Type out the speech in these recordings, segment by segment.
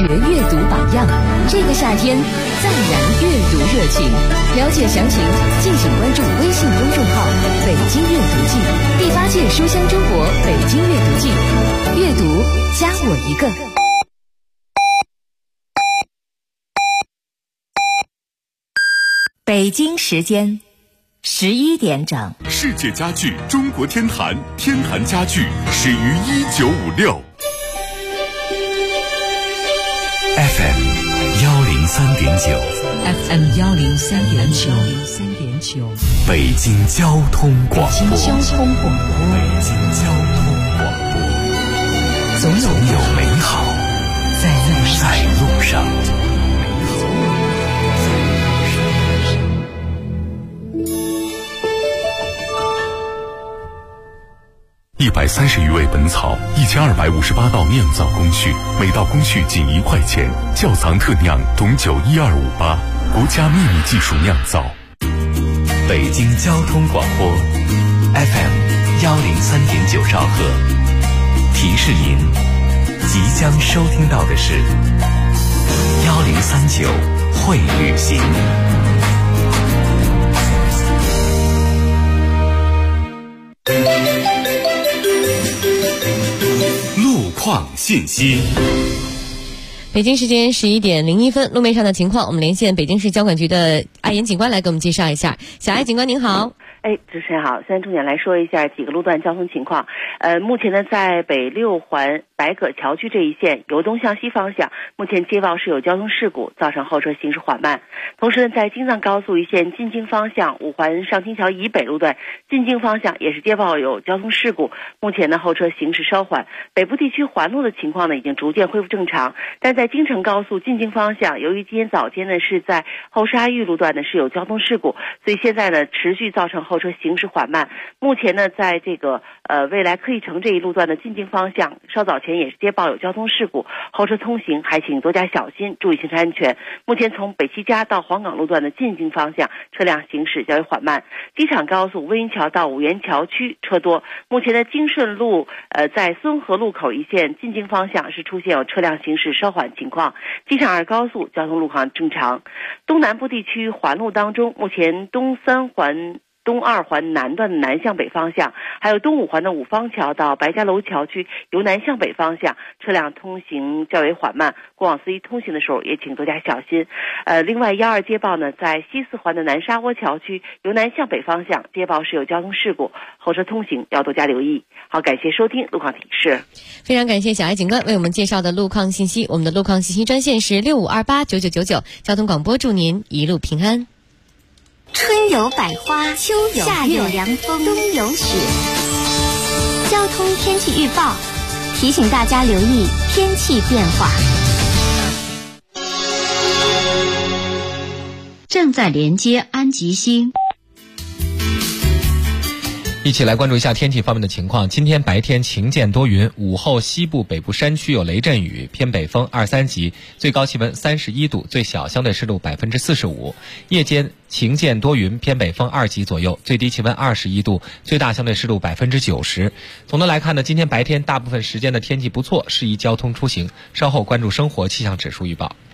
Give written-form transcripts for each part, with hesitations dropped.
学阅读榜样。这个夏天再燃阅读热情。了解详情，敬请关注微信公众号“北京阅读季”，第8届书香中国北京阅读季，阅读加我一个。北京时间11点整。 世界家具中国天坛，天坛家具始于1956。 FM 103.9 FM 103.9 北京交通广播。 北京交通广播。总有美好在路上。 130余味本草，1258道酿造工序，每道工序仅1块钱。窖藏特酿董酒12588，国家秘密技术酿造。 北京交通广播 FM 103.9兆赫，提示您即将收听到的是1039会旅行。 路况信息。 北京时间11点01分，路面上的情况，我们连线北京市交管局的艾岩警官来给我们介绍一下。小艾警官您好。 主持人好，现在重点来说一下几个路段交通情况。目前呢，在北6环白葛桥区这一线由东向西方向，目前接报是有交通事故，造成后车行驶缓慢。同时呢，在京藏高速一线进京方向5环上清桥以北路段进京方向也是接报有交通事故，目前呢后车行驶稍缓。北部地区环路的情况呢已经逐渐恢复正常，但在京承高速进京方向，由于今天早间呢是在后沙峪路段呢是有交通事故，所以现在呢持续造成后车行驶缓慢。目前呢，在这个未来科艺城这一路段的进京方向，稍早前也是接报有交通事故，后车通行还请多加小心，注意行车安全。目前从北七家到黄岗路段的进京方向，车辆行驶较为缓慢。机场高速温榆桥到五原桥区车多。目前的京顺路在孙河路口一线进京方向是出现有车辆行驶稍缓情况。机场2高速交通路况正常。东南部地区环路当中，目前东3环东2环南段的南向北方向，还有东5环的五方桥到白家楼桥区由南向北方向，车辆通行较为缓慢，过往司机通行的时候也请多加小心。另外12接报呢，在西4环的南沙窝桥区由南向北方向接报是有交通事故，后车通行要多加留意。好，感谢收听路况提示。 非常感谢小艾警官为我们介绍的路况信息。我们的路况信息专线是65289999，交通广播祝您一路平安。 春有百花，秋有夏有凉风，冬有雪。交通天气预报提醒大家留意天气变化。 正在连接安吉星。 一起来关注一下天气方面的情况。今天白天晴间多云，午后西部北部山区有雷阵雨，偏北风2、3级，最高气温31度，最小相对湿度45%。夜间晴间多云，偏北风2级左右，最低气温21度，最大相对湿度90%。总的来看呢，今天白天大部分时间的天气不错，适宜交通出行。稍后关注生活气象指数预报。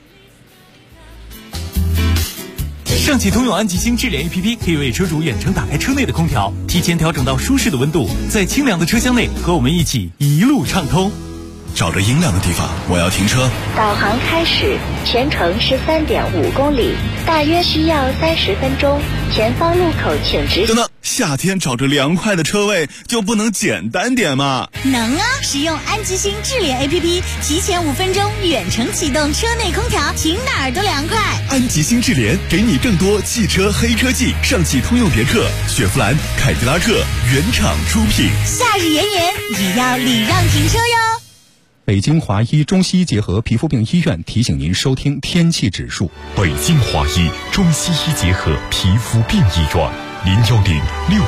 上汽通用安吉星智联 APP 可以为车主远程打开车内的空调，提前调整到舒适的温度，在清凉的车厢内和我们一起一路畅通。 找着阴凉的地方，我要停车。 导航开始，全程是3.5公里，大约需要30分钟。前方路口请直。 等等，夏天找着凉快的车位就不能简单点吗？ 能啊！使用安吉星智联 APP， 提前5分钟远程启动车内空调，停哪儿都凉快。 安吉星智联给你更多汽车黑科技，上汽通用别克、雪佛兰、凯迪拉克原厂出品。 夏日炎炎也要礼让停车哟。 北京华医中西医结合皮肤病医院提醒您收听天气指数。 北京华医中西医结合皮肤病医院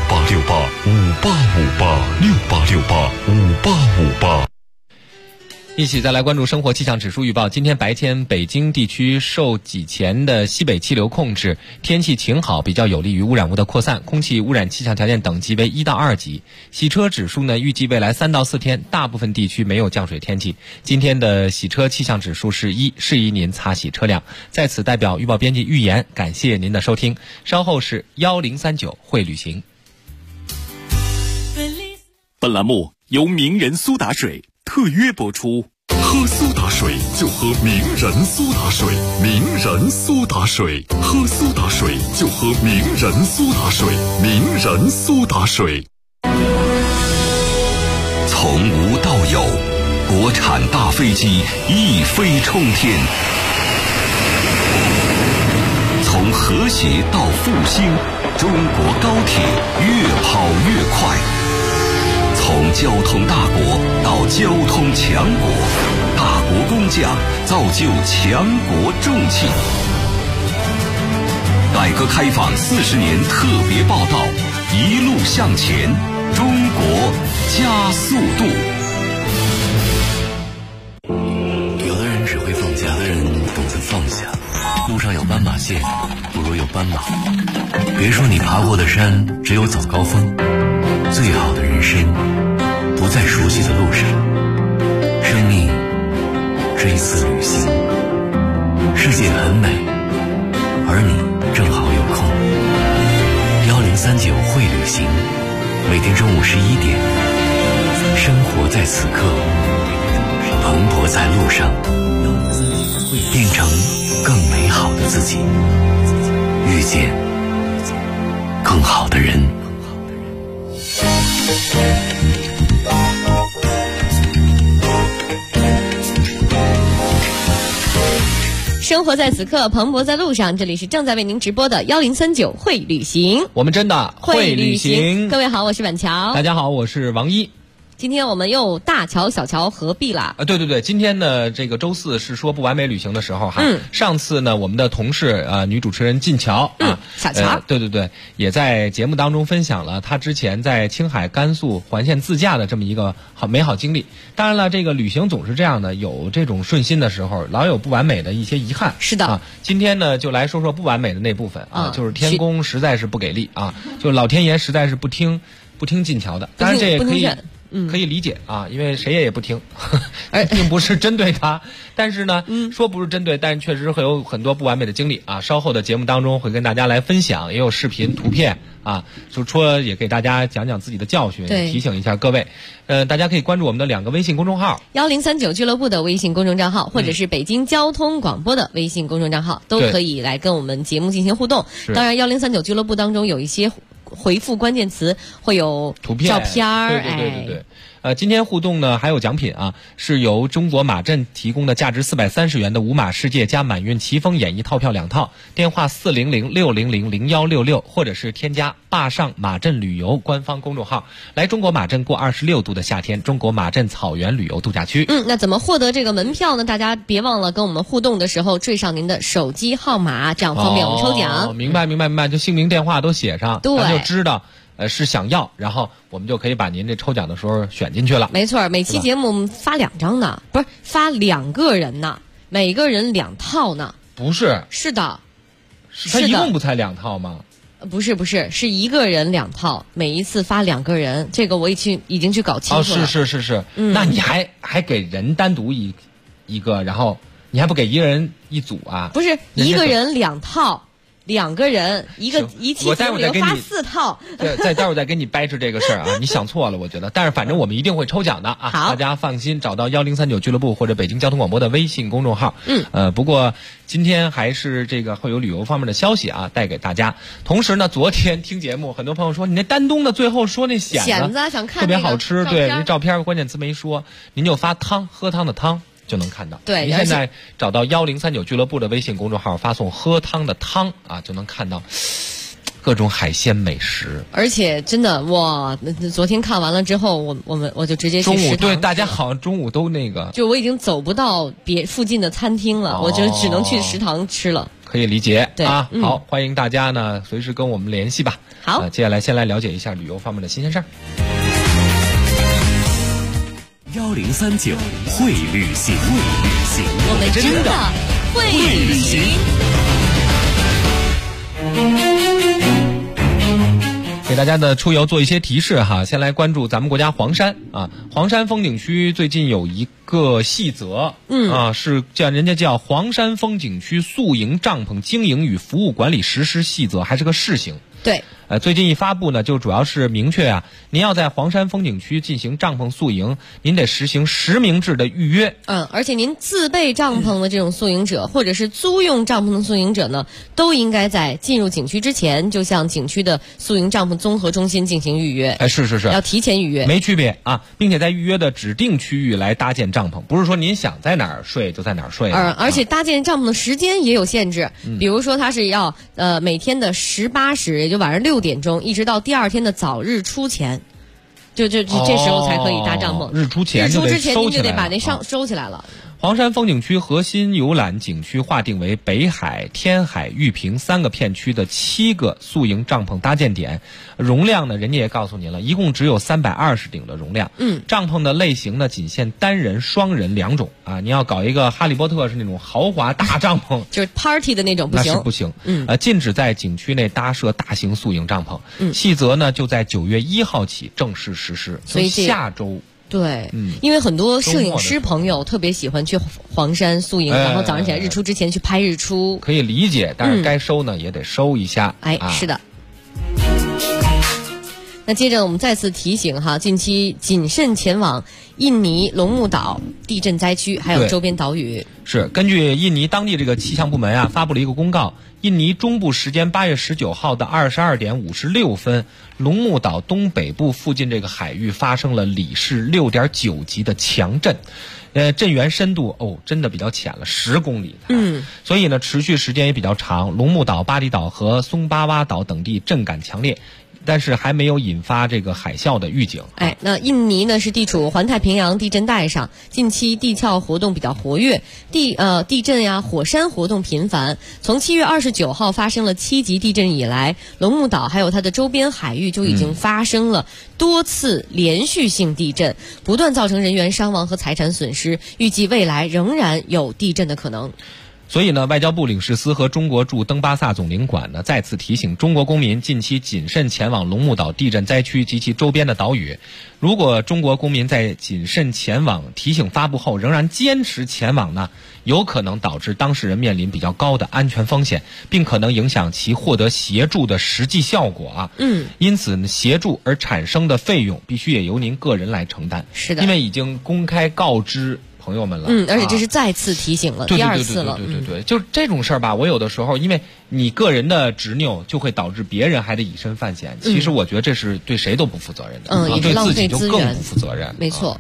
，01068685858，68685858。 一起再来关注生活气象指数预报。今天白天北京地区受几前的西北气流控制，天气晴好，比较有利于污染物的扩散，空气污染气象条件等级为1到2级。洗车指数呢，预计未来3到4天大部分地区没有降水天气。今天的洗车气象指数是1，适宜您擦洗车辆。在此代表预报编辑预言，感谢您的收听。稍后是1039会旅行。 本栏目由名人苏打水特约播出。喝苏打水就喝名人苏打水，名人苏打水，喝苏打水就喝名人苏打水，名人苏打水。 从无到有，国产大飞机一飞冲天；从和谐到复兴，中国高铁越跑越快。从交通大国到交通强国，大国工匠造就强国重器。改革开放40年特别报道，一路向前，中国加速度。 有的人只会放假，有的人懂得放下。路上有斑马线，不如有斑马。别说你爬过的山只有早高峰，最好的人生不在熟悉的路上。生命是一次旅行，世界很美，而你正好有空。1039会旅行，每天中午11点，生活在此刻，蓬勃在路上，变成更美好的自己，遇见更好的人。 生活在此刻，蓬勃在路上。这里是正在为您直播的1039会旅行， 我们真的会旅行。 各位好，我是婉乔。 大家好，我是王一。 今天我们又大桥小桥合璧了。 对，今天呢，这个周四是说不完美旅行的时候哈。上次呢，我们的同事女主持人靳乔小乔， 对，也在节目当中分享了她之前在青海、甘肃环线自驾的这么一个美好经历。当然了，这个旅行总是这样的，有这种顺心的时候，老有不完美的一些遗憾。 是的今天呢，就来说说不完美的那部分就是天公实在是不给力就老天爷实在是不听靳乔的。当然这也可以理解因为谁也不听，并不是针对他，但是呢，说不是针对，但是确实会有很多不完美的经历稍后的节目当中会跟大家来分享，也有视频、图片就说也给大家讲讲自己的教训，提醒一下各位。大家可以关注我们的2个微信公众号 ，1039俱乐部的微信公众账号，或者是北京交通广播的微信公众账号，都可以来跟我们节目进行互动。当然，1039俱乐部当中有一些回复关键词会有图片、 照片对。今天互动呢还有奖品是由中国马镇提供的价值430元的五马世界加满运奇峰演艺套票2套，电话400-600-0166，或者是添加坝上马镇旅游官方公众号，来中国马镇过26度的夏天，中国马镇草原旅游度假区。 那怎么获得这个门票呢？大家别忘了跟我们互动的时候缀上您的手机号码，这样方便我们抽奖。 明白，就姓名电话都写上， 对， 咱就知道是想要，然后我们就可以把您这抽奖的时候选进去了。 没错，每期节目我们发2张呢，不是发2个人呢，每个人2套呢。 不是， 是的， 他一共不才2套吗？ 不是，是一个人2套，每一次发2个人，这个我已经去搞清楚了。 是，那你还给人单独一个，然后你还不给一个人一组啊？ 不是，一个人2套。2个人一期节目里发4套， 对，待会儿再跟你掰扯这个事儿你想错了，我觉得。但是反正我们一定会抽奖的好， 大家放心，找到1039俱乐部或者北京交通广播的微信公众号。不过今天还是这个会有旅游方面的消息带给大家。同时呢，昨天听节目，很多朋友说你那丹东的最后说那蚬子想看特别好吃，对，那照片关键词没说，您就发汤，喝汤的汤。就能看到。 对， 您现在找到1039俱乐部的微信公众号，发送喝汤的汤就能看到各种海鲜美食。 而且真的哇，昨天看完了之后，我就直接去食堂。 中午对大家好像中午都那个， 就我已经走不到附近的餐厅了，我就只能去食堂吃了。 可以理解， 对好，欢迎大家呢随时跟我们联系吧。 好， 接下来先来了解一下旅游方面的新鲜事儿。 1039会旅行， 我们真的会旅行。 给大家的出游做一些提示哈，先来关注咱们国家黄山啊，黄山风景区最近有一个细则，是人家叫《黄山风景区宿营帐篷经营与服务管理实施细则》，还是个试行。 对， 最近一发布呢，就主要是明确啊，您要在黄山风景区进行帐篷宿营，您得实行实名制的预约。 而且您自备帐篷的这种宿营者，或者是租用帐篷的宿营者呢，都应该在进入景区之前，就向景区的宿营帐篷综合中心进行预约。 是， 要提前预约， 没区别啊，并且在预约的指定区域来搭建帐篷，不是说您想在哪儿睡就在哪儿睡。 而且搭建帐篷的时间也有限制，比如说它是要每天的18时，也就晚上6点钟，一直到第二天的早日出前，这时候才可以搭帐篷。 日出前就得收起来了， 日出之前您就得把那收起来了。 黄山风景区核心游览景区划定为北海、天海、玉屏3个片区的7个宿营帐篷搭建点，容量呢，人家也告诉您了，一共只有320顶的容量。帐篷的类型呢，仅限单人、双人2种啊。你要搞一个哈利波特是那种豪华大帐篷， 就是 party 的那种，不行， 那是不行。禁止在景区内搭设大型宿营帐篷。细则呢，就在9月1号起正式实施，所以下周。 对，因为很多摄影师朋友特别喜欢去黄山宿营，然后早上起来日出之前去拍日出， 可以理解，但是该收呢也得收一下。 是的。那接着我们再次提醒哈，近期谨慎前往印尼龙目岛地震灾区还有周边岛屿。 是根据印尼当地这个气象部门啊发布了一个公告，印尼中部时间8月19号的22点56分，龙目岛东北部附近这个海域发生了里氏6.9级的强震。震源深度真的比较浅了，10公里。所以呢，持续时间也比较长。龙目岛、巴厘岛和松巴哇岛等地震感强烈，但是还没有引发这个海啸的预警。 那印尼呢是地处环太平洋地震带上，近期地壳活动比较活跃，地震呀、火山活动频繁。从7月29号发生了7级地震以来，龙目岛还有它的周边海域就已经发生了多次连续性地震，不断造成人员伤亡和财产损失，预计未来仍然有地震的可能。 所以呢，外交部领事司和中国驻登巴萨总领馆呢再次提醒中国公民近期谨慎前往龙目岛地震灾区及其周边的岛屿。如果中国公民在谨慎前往提醒发布后仍然坚持前往呢，有可能导致当事人面临比较高的安全风险，并可能影响其获得协助的实际效果啊。因此呢，协助而产生的费用必须也由您个人来承担。 是的， 因为已经公开告知朋友们了， 而且这是再次提醒了，第2次了。 对，就是这种事儿吧，我有的时候因为你个人的执拗，就会导致别人还得以身犯险。其实我觉得这是对谁都不负责任的， 也是浪费资源， 对自己就更不负责任。 没错。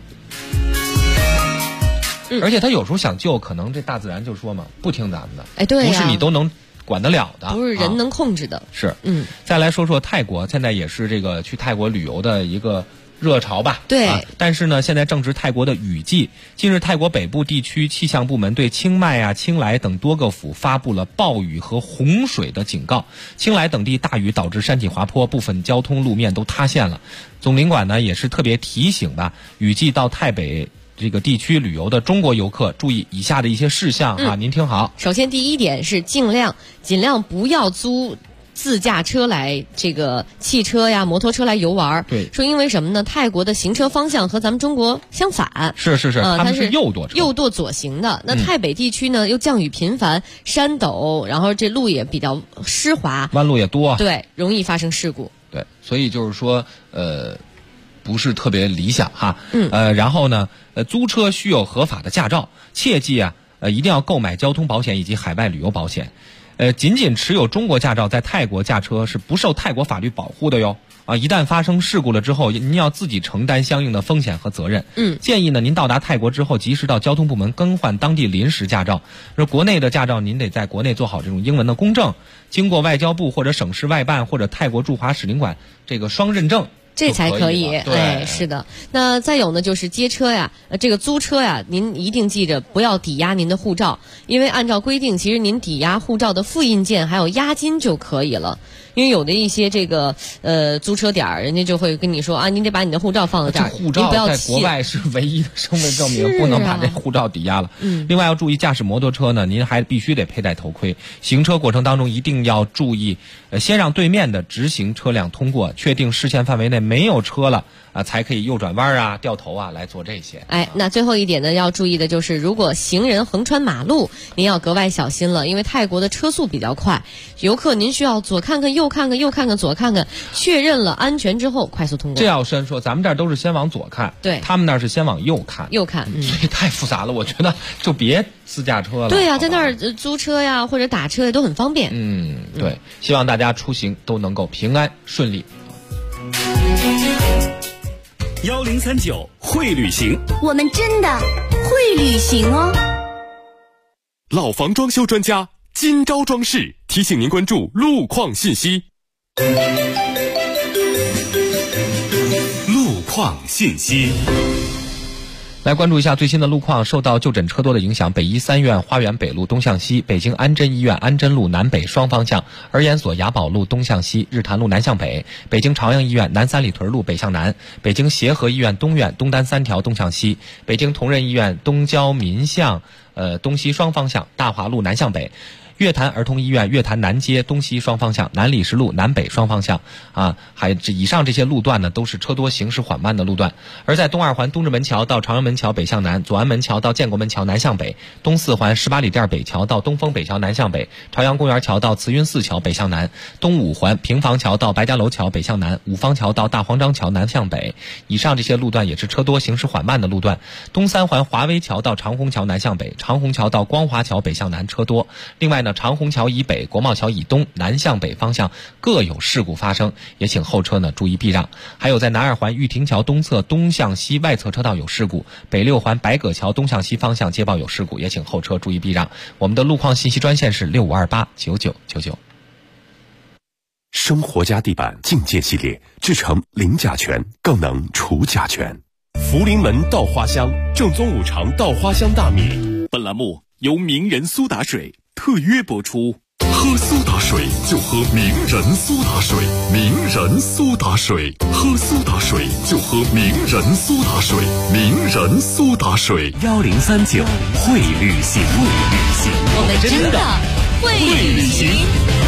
而且他有时候想救，可能这大自然就说嘛，不听咱们的， 对呀， 不是你都能管得了的， 不是人能控制的。 是，再来说说泰国，现在也是这个去泰国旅游的一个热潮吧。 对， 但是呢，现在正值泰国的雨季。近日，泰国北部地区气象部门对清迈、清莱等多个府发布了暴雨和洪水的警告。清莱等地大雨导致山体滑坡，部分交通路面都塌陷了。总领馆呢也是特别提醒吧，雨季到泰北这个地区旅游的中国游客注意以下的一些事项啊，您听好。 首先，第一点是尽量不要租自驾车来这个汽车呀、摩托车来游玩。 对， 说因为什么呢？泰国的行车方向和咱们中国相反。 是，他们是右舵车， 右舵左行的。那泰北地区呢，又降雨频繁，山陡，然后这路也比较湿滑， 弯路也多， 对，容易发生事故。 对，所以就是说，不是特别理想哈。然后呢，租车需有合法的驾照，切记一定要购买交通保险以及海外旅游保险。仅仅持有中国驾照在泰国驾车是不受泰国法律保护的哟。一旦发生事故了之后，您要自己承担相应的风险和责任。建议呢，您到达泰国之后，及时到交通部门更换当地临时驾照。国内的驾照，您得在国内做好这种英文的公证，经过外交部或者省市外办或者泰国驻华使领馆这个双认证这才可以。哎，是的。那再有呢，就是街车呀，这个租车呀，您一定记着不要抵押您的护照，因为按照规定，其实您抵押护照的复印件还有押金就可以了。因为有的一些这个租车点人家就会跟你说啊，您得把你的护照放在这儿， 护照在国外是唯一的身份证明，不能把这护照抵押了。另外要注意，驾驶摩托车呢，您还必须得佩戴头盔。行车过程当中一定要注意，先让对面的直行车辆通过，确定视线范围内没有车了才可以右转弯啊、掉头啊来做这些。 哎，那最后一点呢，要注意的就是，如果行人横穿马路，您要格外小心了，因为泰国的车速比较快，游客您需要左看看、右看看、右看看、左看看，确认了安全之后快速通过。 这要先说，咱们这儿都是先往左看， 对， 他们那儿是先往右看。所以太复杂了，我觉得就别私家车了。 对呀，在那儿租车呀或者打车都很方便。 对，希望大家出行都能够平安顺利。 1039会旅行， 我们真的会旅行哦。 老房装修专家金招装饰提醒您关注路况信息。路况信息。 来关注一下最新的路况。受到就诊车多的影响，北医三院花园北路东向西，北京安贞医院安贞路南北双方向，儿研所雅宝路东向西，日坛路南向北，北京朝阳医院南三里屯路北向南，北京协和医院东院东单3条东向西，北京同仁医院东郊民巷东西双方向，大华路南向北，乐坛儿童医院乐坛南街东西双方向，南礼士路南北双方向以上这些路段呢都是车多行驶缓慢的路段。而在东二环东直门桥到朝阳门桥北向南，左安门桥到建国门桥南向北，东四环18里店北桥到东风北桥南向北，朝阳公园桥到慈云寺桥北向南，东五环平房桥到白家楼桥北向南，五方桥到大黄张桥南向北。以上这些路段也是车多行驶缓慢的路段。东三环华威桥到长虹桥南向北，长虹桥到光华桥北向南车多。另外呢，长虹桥以北、国贸桥以东南向北方向各有事故发生，也请后车呢注意避让。还有在南二环玉亭桥东侧东向西外侧车道有事故，北六环白葛桥东向西方向接报有事故，也请后车注意避让。我们的路况信息专线是65289999。 生活家地板境界系列，制成零甲醛，更能除甲醛。福临门稻花香，正宗五常稻花香大米。本栏目由名人苏打水特约播出。喝苏打水就喝名人苏打水，名人苏打水，喝苏打水就喝名人苏打水，名人苏打水。1039会旅行， 我们真的会旅行。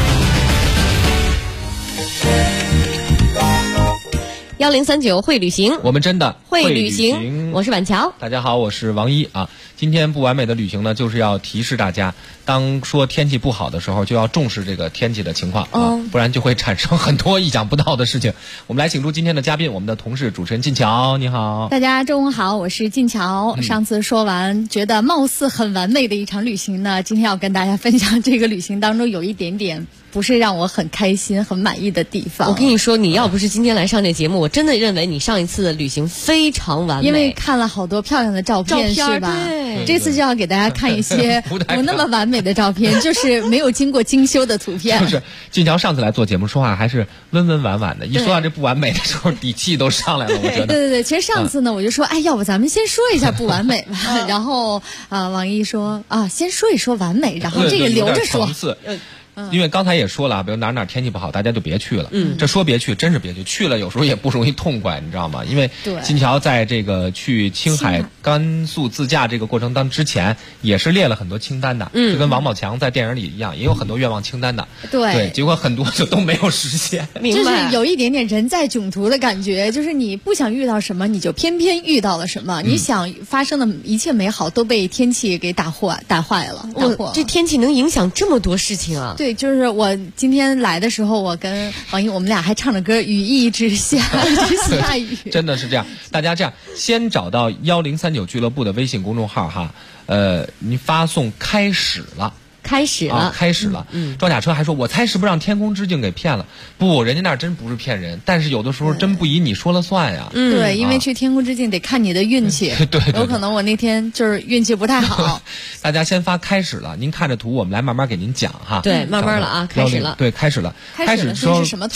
1039会旅行， 我们真的会旅行。我是板桥， 大家好，我是王一啊。今天不完美的旅行呢，就是要提示大家，当说天气不好的时候，就要重视这个天气的情况不然就会产生很多意想不到的事情。我们来请出今天的嘉宾，我们的同事主持人晋桥，你好。 大家中午好，我是晋桥。上次说完觉得貌似很完美的一场旅行呢，今天要跟大家分享这个旅行当中有一点点不是让我很开心、很满意的地方。 我跟你说，你要不是今天来上这节目，我真的认为你上一次的旅行非常完美。 因为看了好多漂亮的照片是吧？ 对。 这次就要给大家看一些不那么完美的照片，就是没有经过精修的图片。 就是晋桥上次来做节目说话还是温温婉婉的，一说到这不完美的时候，底气都上来了。我觉得。 对，其实上次呢，我就说，要不咱们先说一下不完美吧。然后王一说先说一说完美，然后这个留着说。 因为刚才也说了，比如哪天气不好，大家就别去了。这说别去，真是别去。去了有时候也不容易痛快，你知道吗？因为晋桥在这个去青海、甘肃自驾这个过程之前，也是列了很多清单的。就跟王宝强在电影里一样，也有很多愿望清单的。对，结果很多就都没有实现。 就是有一点点人在囧途的感觉，就是你不想遇到什么，你就偏偏遇到了什么。你想发生的一切美好都被天气给打坏了。 这天气能影响这么多事情啊！ 对，就是我今天来的时候，我跟王一我们俩还唱着歌，雨一直下，一直下雨。 真的是这样，大家这样先找到1039俱乐部的微信公众号哈，你发送开始了。开始了。装甲车还说，我猜是不是让天空之境给骗了？不，人家那儿真不是骗人，但是有的时候真不以你说了算呀。 对，因为去天空之境得看你的运气。 对， 有可能我那天就是运气不太好。 大家先发开始了，您看着图，我们来慢慢给您讲哈。 对，慢慢了啊，开始了。 对，开始了。 开始是什么图？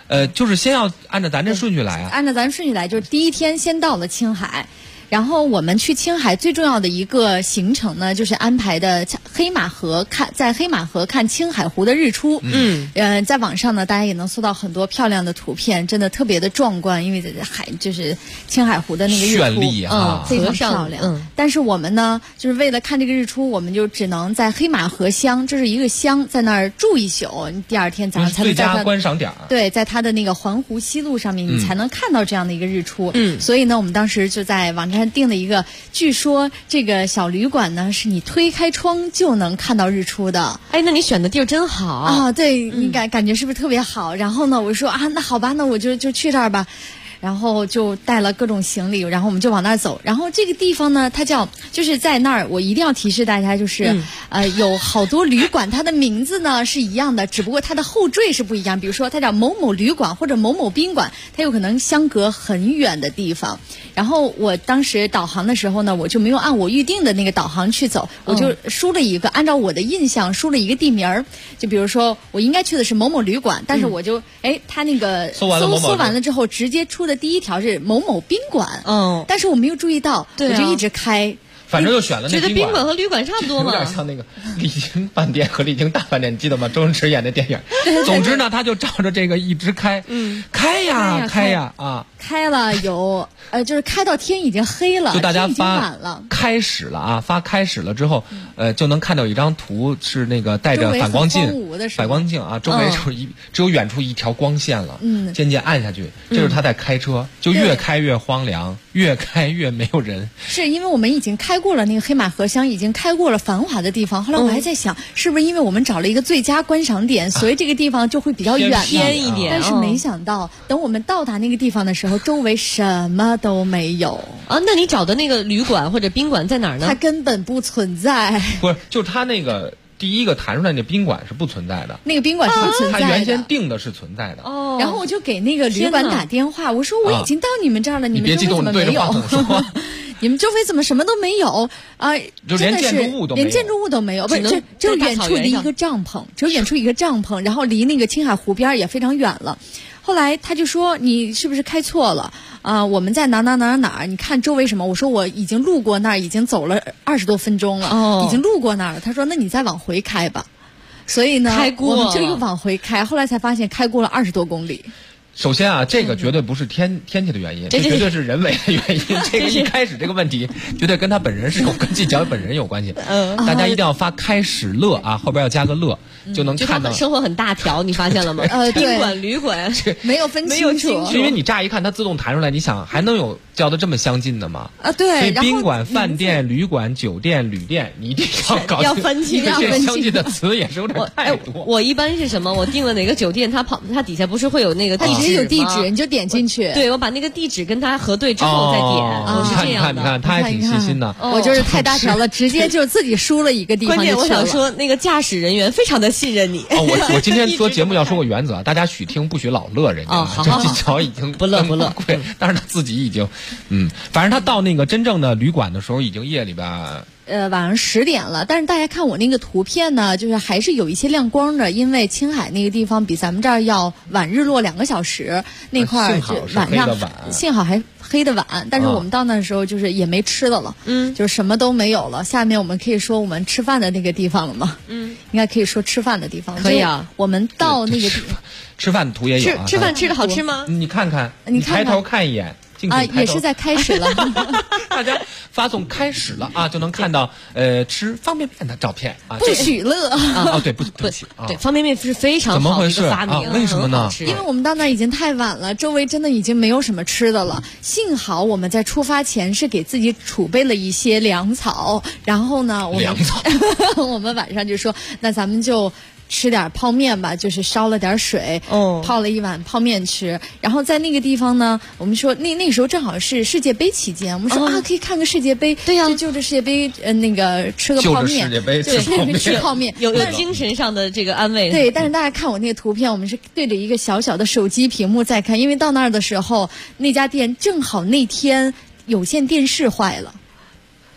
就是先要按照咱这顺序来啊。 按照咱顺序来，就是第一天先到了青海。然后我们去青海最重要的一个行程呢，就是安排的黑马河在黑马河看青海湖的日出。在网上呢，大家也能搜到很多漂亮的图片，真的特别的壮观，因为就是青海湖的那个日出绚丽啊， 非常漂亮。但是我们呢，就是为了看这个日出，我们就只能在黑马河乡，这是一个乡，在那儿住一宿，第二天早上才能最佳观赏点。 对，在它的那个环湖西路上面，你才能看到这样的一个日出。所以呢，我们当时就在网站上订了一个，据说这个小旅馆呢，是你推开窗就能看到日出的。 哎，那你选的地儿真好啊！对，你感觉是不是特别好？然后呢，我说啊，那好吧，那我就去这儿吧。然后就带了各种行李，然后我们就往那儿走。然后这个地方呢，它就是在那儿，我一定要提示大家，就是有好多旅馆，它的名字呢是一样的，只不过它的后缀是不一样。比如说它叫某某旅馆或者某某宾馆，它有可能相隔很远的地方。然后我当时导航的时候呢，我就没有按我预定的那个导航去走，我就输了一个，按照我的印象输了一个地名儿。就比如说我应该去的是某某旅馆，但是我就它那个搜完了之后，直接出的第一条是某某宾馆。但是我没有注意到，我就一直开。 反正就选了那觉得宾馆和旅馆差不多嘛， 有点像那个丽晶饭店和丽晶大饭店，你记得吗？周星驰演的电影。总之呢，他就照着这个一直开，开呀啊， 开了有就是开到天已经黑了， 就大家发开始了啊，发开始了之后，就能看到一张图是那个带着反光镜啊，周围只有远处一条光线了，渐渐暗下去，这就是他在开车，就越开越荒凉，越开越没有人。 是因为我们已经开过了那个黑马河乡，已经开过了繁华的地方。后来我还在想，是不是因为我们找了一个最佳观赏点，所以这个地方就会比较远偏一点。 但是没想到，等我们到达那个地方的时候，周围什么都没有啊。那你找的那个旅馆或者宾馆在哪儿呢？ 它根本不存在。 不是，就是它那个第一个弹出来那宾馆是不存在的， 那个宾馆是不存在的， 他原先定的是存在的。 然后我就给那个旅馆打电话，我说我已经到你们这儿了，你们周围怎么没有？你们周围怎么什么都没有啊？ 就连建筑物都没有，不是，只有远处的一个帐篷，然后离那个青海湖边也非常远了。后来他就说你是不是开错了啊？我们在哪儿？你看周围什么？我说我已经路过那儿，已经走了20多分钟了，已经路过那儿了。他说那你再往回开吧。所以呢，我们就又往回开，后来才发现开过了20多公里。 首先啊，这个绝对不是天气的原因，这绝对是人为的原因。这个一开始这个问题绝对跟他本人是有跟技巧本人有关系。大家一定要发开始乐啊，后边要加个乐，就能看到。 生活很大条，你发现了吗？宾馆、旅馆没有分清楚， 因为你乍一看它自动弹出来，你想还能有叫的这么相近的吗？ 对。 所以宾馆、饭店、旅馆、酒店、旅店，你一定要搞要分清， 这相近的词也是有点太多。 我一般是什么？我订了哪个酒店，它底下不是会有那个地址？ 有地址，你就点进去。 对，我把那个地址跟他核对之后再点。我是这样的。 你看，他还挺细心的。 我就是太大条了，直接就自己输了一个地方。 关键我想说，那个驾驶人员非常的信任你。 我今天说节目要说个原则，大家许听不许老乐人家。这技巧已经不乐， 但是他自己已经，反正他到那个真正的旅馆的时候，已经夜里边。 晚上10点了，但是大家看我那个图片呢，就是还是有一些亮光的，因为青海那个地方比咱们这儿要晚日落2个小时，那块儿晚上幸好还黑的晚，但是我们到那时候就是也没吃的了，就是什么都没有了。下面我们可以说我们吃饭的那个地方了吗？应该可以说吃饭的地方。 可以啊， 我们到那个地方吃饭的图也有啊。 吃饭吃的好吃吗？ 你看看，你抬头看一眼。 也是在开始了。 大家发送开始了啊，就能看到吃方便面的照片啊。 不许乐对，不起啊。 对，方便面是非常好的一个发明。 为什么呢？ 因为我们到那已经太晚了，周围真的已经没有什么吃的了。幸好我们在出发前是给自己储备了一些粮草，然后呢，我们晚上就说，那咱们就吃点泡面吧，就是烧了点水，泡了一碗泡面吃。然后在那个地方呢，我们说那时候正好是世界杯期间，我们说可以看个世界杯， 对呀， 就着世界杯那个吃个泡面， 世界杯吃泡面， 有精神上的这个安慰。 对，但是大家看我那个图片，我们是对着一个小小的手机屏幕在看，因为到那儿的时候，那家店正好那天有线电视坏了。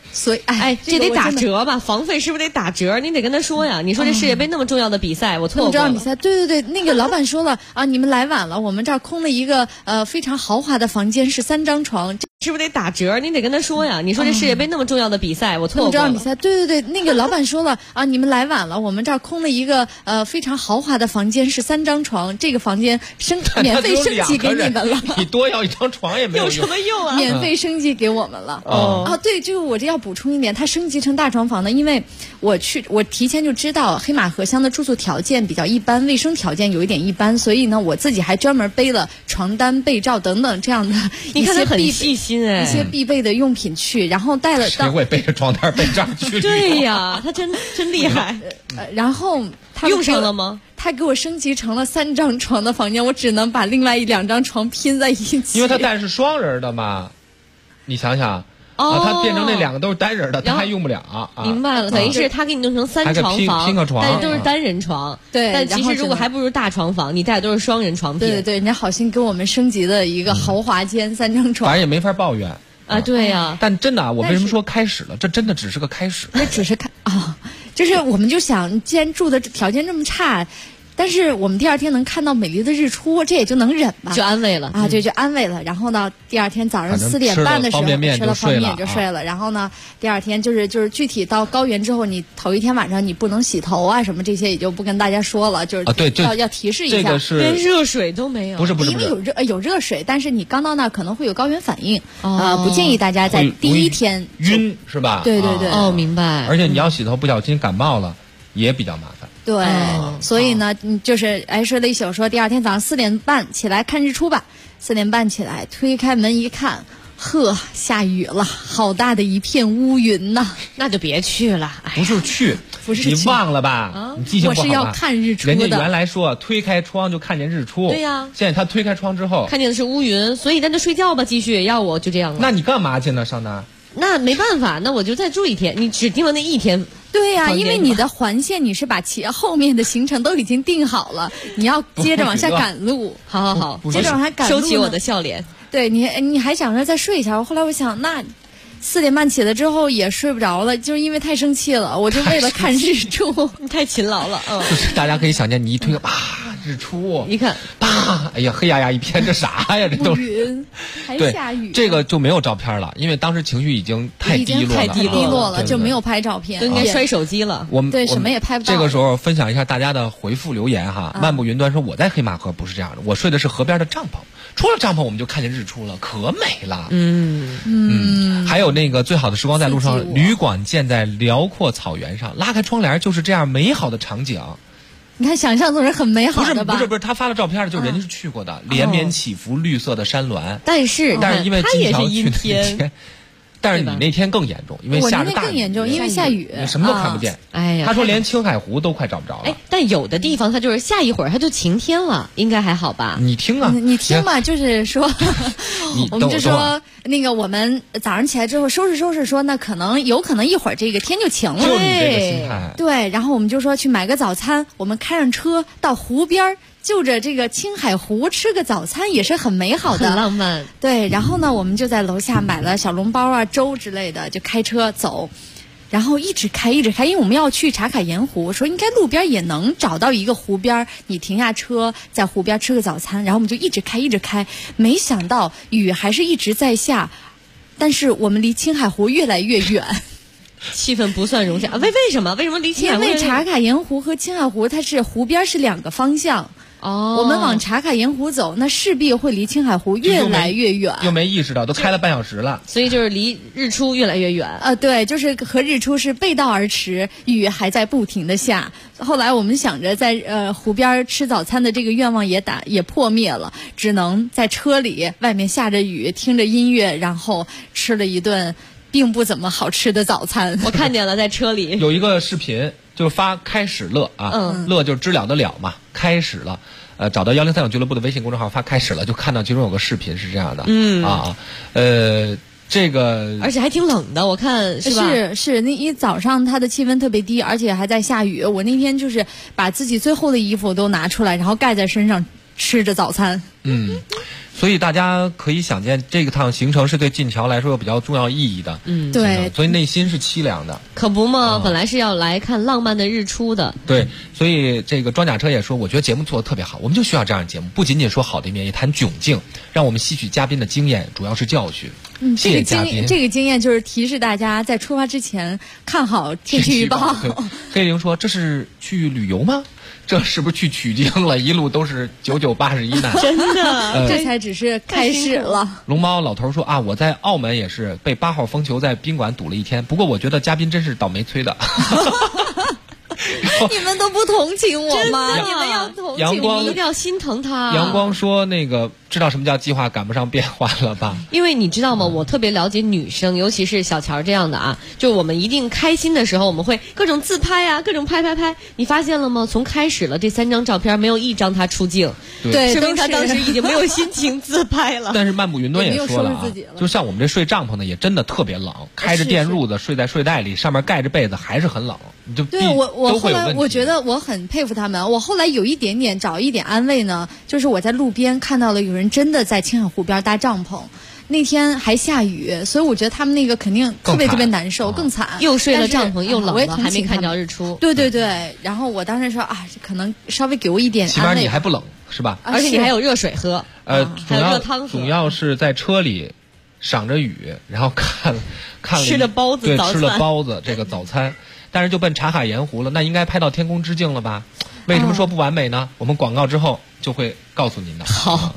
所以这得打折吧？房费是不是得打折？你得跟他说呀。你说这世界杯那么重要的比赛，我错过了。 重要比赛，对，那个老板说了啊，你们来晚了，我们这儿空了一个非常豪华的房间，是3张床。 是不是得打折？你得跟他说呀。你说这世界杯那么重要的比赛，我错过了。 重要比赛，对，那个老板说了啊，你们来晚了，我们这儿空了一个非常豪华的房间，是3张床，这个房间免费升级给你们了。 你多要1张床也没有什么用啊？ 免费升级给我们了。对，这个我这要补充一点，它升级成大床房呢，因为我提前就知道黑马河乡的住宿条件比较一般，卫生条件有一点一般，所以呢，我自己还专门背了床单、被罩等等这样的你看他很细心一些必备的用品去，然后带了。 谁会背着床单被罩去？ 对呀，他真厉害。 然后他用上了吗？ 他给我升级成了3张床的房间，我只能把另外2张床拼在一起。 因为他带的是双人的嘛，你想想。他变成那2个都是单人的，他还用不了。 明白了，等于是他给你弄成3床房， 拼个床， 但是都是单人床。 对， 但其实如果还不如大床房，你带的都是双人床品。 对，人家好心给我们升级的一个豪华间3张床， 反正也没法抱怨啊。对呀， 但真的我为什么说开始了？这真的只是个开始。 那只是就是我们就想，既然住的条件这么差。但是我们第2天能看到美丽的日出，这也就能忍吧， 就安慰了对，就安慰了。然后呢，第2天早上4点半的时候吃了方便面就睡了。然后呢，第2天就是具体到高原之后，你头一天晚上你不能洗头啊什么这些也就不跟大家说了，就是要提示一下， 连热水都没有， 不是， 因为有热水，但是你刚到那可能会有高原反应，不建议大家在第1天晕是吧？ 对， 明白。 而且你要洗头不小心感冒了，也比较麻烦。 对，所以呢，就是睡了一宿，说第2天早上4点半起来看日出吧。4点半起来，推开门一看，下雨了，好大的一片乌云呐！ 那就别去了。 不是去，你忘了吧？你记性不好吧？ 我是要看日出的。 人家原来说推开窗就看见日出。 对呀。 现在他推开窗之后， 看见的是乌云，所以咱就睡觉吧，继续。要我就这样了。 那你干嘛去呢？上那？ 那没办法，那我就再住1天。你只定了那1天。 对呀，因为你的环线你是把后面的行程都已经定好了，你要接着往下赶路。 好， 接着往下赶路。 收起我的笑脸。 对你还想着再睡一下，后来我想那4点半起来之后也睡不着了，就是因为太生气了，我就为了看日出。 你太勤劳了。 就是大家可以想见，你一推个日出， 一看哎呀，黑压压一片，这啥呀？这都云还下雨。 这个就没有照片了，因为当时情绪已经太低落了，就没有拍照片， 都应该摔手机了。 对什么也拍不到。 这个时候分享一下大家的回复留言哈。漫步云端说我在黑马河不是这样的，我睡的是河边的帐篷，出了帐篷我们就看见日出了，可美了。还有那个最好的时光在路上，旅馆建在辽阔草原上，拉开窗帘就是这样美好的场景。 你看，想象总是很美好的吧？ 不是，他发了照片，就人家是去过的，连绵起伏绿色的山峦。 但是因为他也是阴天，但是你那天更严重，因为下着大雨， 更严重，因为下雨， 你什么都看不见。 哎呀， 他说连青海湖都快找不着了。 但有的地方它就是下一会儿它就晴天了，应该还好吧？ 你听啊， 你听吧，就是说，我们就说那个我们早上起来之后收拾，说那有可能一会儿这个天就晴了。 就你这个心态。 对，然后我们就说去买个早餐，我们开上车到湖边就着这个青海湖吃个早餐也是很美好的， 很浪漫。 对，然后呢，我们就在楼下买了小笼包啊、粥之类的，就开车走，然后一直开，因为我们要去茶卡盐湖，说应该路边也能找到一个湖边，你停下车在湖边吃个早餐，然后我们就一直开，没想到雨还是一直在下，但是我们离青海湖越来越远。 气氛不算融洽，为什么离青海湖？ 因为茶卡盐湖和青海湖它是湖边是2个方向。我们往茶卡盐湖走，那势必会离青海湖越来越远。 又没意识到，都开了半小时了， 所以就是离日出越来越远。 对，就是和日出是背道而驰，雨还在不停的下。后来我们想着在湖边吃早餐的这个愿望也破灭了，只能在车里，外面下着雨，听着音乐，然后吃了一顿并不怎么好吃的早餐。 我看见了，在车里有一个视频，就是发开始乐啊，乐就是知了的了嘛，开始了。找到1039俱乐部的微信公众号发开始了，就看到其中有个视频是这样的。这个而且还挺冷的，我看是吧？ 是那一早上它的气温特别低，而且还在下雨。我那天就是把自己最厚的衣服都拿出来，然后盖在身上吃着早餐。 所以大家可以想见，这个趟行程是对晋桥来说有比较重要意义的。 对， 所以内心是凄凉的。 可不嘛，本来是要来看浪漫的日出的。 对，所以这个装甲车也说，我觉得节目做得特别好，我们就需要这样的节目，不仅仅说好的一面，也谈窘境，让我们吸取嘉宾的经验，主要是教训。谢谢嘉宾。 这个经验就是提示大家在出发之前看好天气预报。 黑灵说：“这是去旅游吗？这是不是去取经了？一路都是9981难。” 真的， 这才只是开始了。 龙猫老头说：“啊，我在澳门也是被8号风球在宾馆堵了1天，不过我觉得嘉宾真是倒霉催的。” 你们都不同情我吗？你们要同情我，一定要心疼他。 阳光说：“那个知道什么叫计划赶不上变化了吧？” 因为你知道吗？我特别了解女生，尤其是小乔这样的啊，就我们一定开心的时候，我们会各种自拍啊，各种拍。你发现了吗？从开始了这3张照片，没有1张他出镜， 对， 说明他当时已经没有心情自拍了。 但是漫步云端也说了啊，就像我们这睡帐篷的也真的特别冷，开着电褥子睡在睡袋里，上面盖着被子还是很冷，你就对我后来我觉得我很佩服他们。我后来有一点点找一点安慰呢，就是我在路边看到了有人真的在青海湖边搭帐篷。那天还下雨，所以我觉得他们那个肯定特别难受，更惨。 又睡了帐篷，又冷了，还没看着日出。 对。然后我当时说啊，可能稍微给我一点安慰。 起码你还不冷是吧？ 而且你还有热水喝，还有热汤喝。 主要是在车里赏着雨，然后看吃了包子， 对，吃了包子这个早餐，但是就奔察海盐湖了。那应该拍到天空之镜了吧？为什么说不完美呢？我们广告之后就会告诉您的。 好。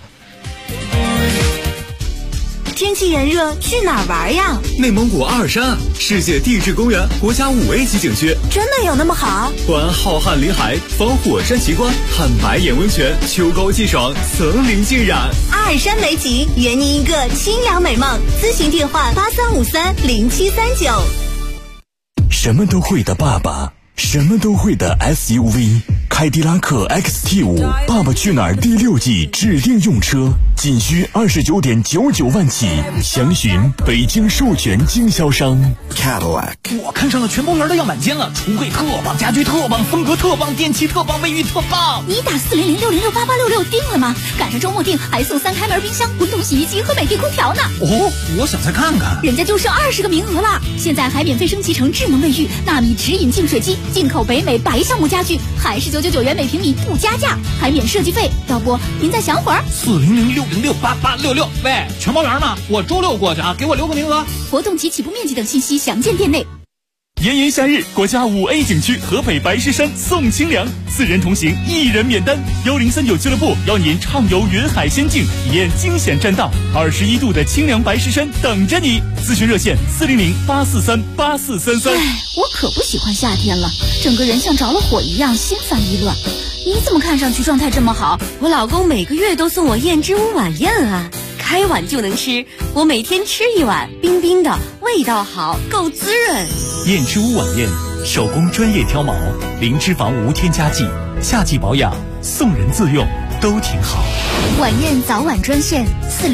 天气炎热，去哪儿玩呀？ 内蒙古阿尔山，世界地质公园国家5A 级景区， 真的有那么好？ 环浩瀚林海，访火山奇观，看白眼温泉，秋高气爽，层林尽染。 阿尔山美景，圆您一个清凉美梦。咨询电话83530739。 什么都会的爸爸，什么都会的 SUV， 凯迪拉克 XT5 爸爸去哪儿第6季指定用车，仅需29.99万起，详询北京授权经销商 Cadillac。 我看上了全包园的样板间了，橱柜特棒，家具特棒，风格特棒，电器特棒，卫浴特棒。 你打40060688866定了吗？赶上周末定还送3开门冰箱、滚筒洗衣机和美的空调呢。 哦，我想再看看。 人家就剩20个名额了，现在还免费升级成智能卫浴、纳米直饮净水机，进口北美白橡木家具，还是999元每平米不加价，还免设计费。要不您再想会儿 ？40060688866。喂，全包园吗？我周6过去啊，给我留个名额。 活动及起步面积等信息详见店内。 炎炎夏日，国家5A 景区河北白石山送清凉，4人同行1人免单。1039俱乐部邀您畅游云海仙境，体验惊险栈道，21度的清凉白石山等着你。咨询热线400-843-8433。 我可不喜欢夏天了，整个人像着了火一样，心烦意乱。你怎么看上去状态这么好？ 我老公每个月都送我燕之屋晚宴啊，开碗就能吃，我每天吃1碗，冰冰的，味道好，够滋润。 燕之屋晚宴，手工专业挑毛，零脂肪无添加剂，夏季保养，送人自用都挺好。 晚宴早晚专线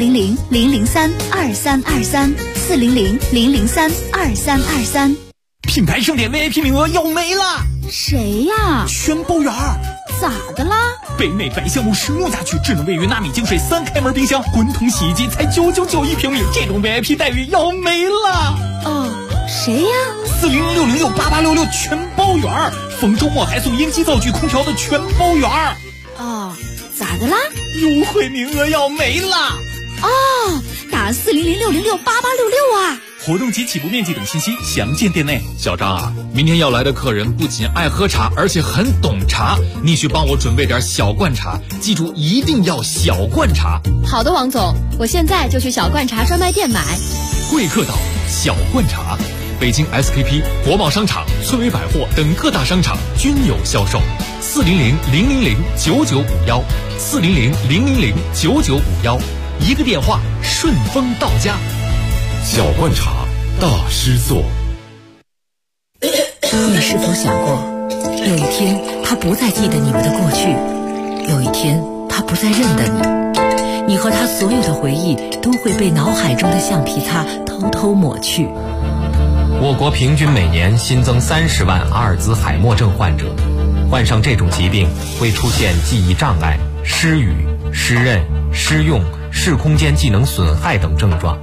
400-003-2323，400-003-2323。 品牌盛典 VIP 名额要没了。 谁呀？ 全包园。 咋的啦？ 北美白橡木实木家具，智能卫浴，纳米净水，3开门冰箱，滚筒洗衣机才999一平米，这种 VIP 待遇要没了。 哦，谁呀 ？40060688866全包园，逢周末还送烟机灶具空调的全包园。 哦，咋的啦？ 优惠名额要没了。 哦，打40060688866啊。 活动及起步面积等信息详见店内。 小张啊，明天要来的客人不仅爱喝茶，而且很懂茶，你去帮我准备点小罐茶，记住一定要小罐茶。 好的，王总，我现在就去小罐茶专卖店买。 贵客岛小罐茶，北京 SKP、国贸商场、村委百货等各大商场均有销售。400-000-9951，400-000-9951，一个电话顺丰到家。 小罐茶大师座。 你是否想过，有一天他不再记得你们的过去，有一天他不再认得你，你和他所有的回忆都会被脑海中的橡皮擦偷偷抹去。 我国平均每年新增30万阿尔兹海默症患者，患上这种疾病会出现记忆障碍、失语、失认、失用、 视空间技能损害等症状。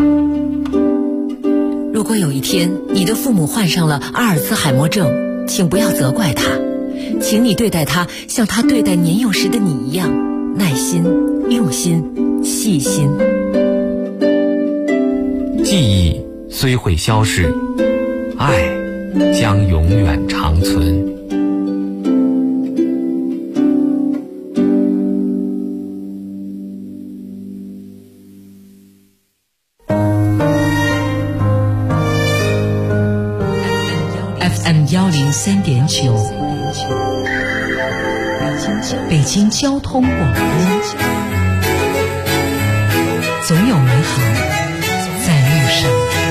如果有一天你的父母患上了阿尔茨海默症，请不要责怪他，请你对待他像他对待年幼时的你一样，耐心、用心、细心。 记忆虽会消逝，爱将永远长存。 FM103.9，北京交通广播，总有美好在路上。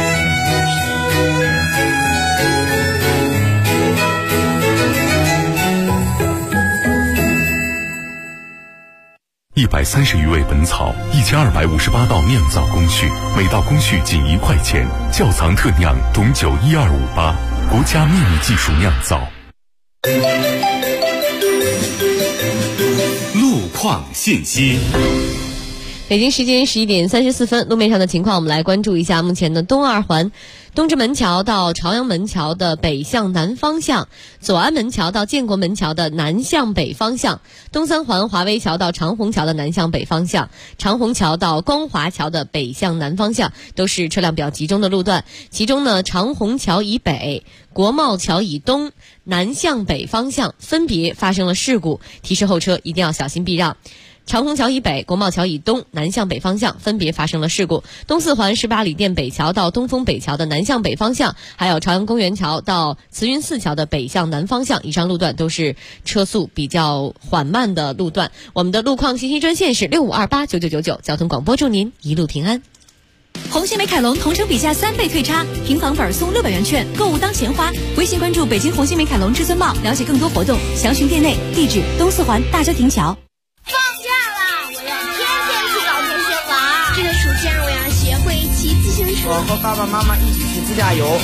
130余味本草，1258道酿造工序，每道工序仅1块钱。窖藏特酿董酒12588，国家秘密技术酿造。 路况信息。 北京时间11点34分，路面上的情况我们来关注一下。目前的东二环东直门桥到朝阳门桥的北向南方向，左安门桥到建国门桥的南向北方向，东三环华威桥到长虹桥的南向北方向，长虹桥到光华桥的北向南方向都是车辆比较集中的路段。其中呢，长虹桥以北、国贸桥以东、南向北方向分别发生了事故，提示后车一定要小心避让。长虹桥以北、国贸桥以东、南向北方向分别发生了事故。东四环18里店北桥到东风北桥的南向北方向，还有朝阳公园桥到慈云寺桥的北向南方向，以上路段都是车速比较缓慢的路段。我们的路况信息专线是65289999，交通广播祝您一路平安。 红星美凯龙同城比价3倍退差，平房本送600元券，购物当钱花。微信关注北京红星美凯龙至尊茂，了解更多活动，详询店内。地址东四环大郊亭桥。 放假啦！我要天天去找同学玩。这个暑假我要学会骑自行车。 我和爸爸妈妈一起去自驾游。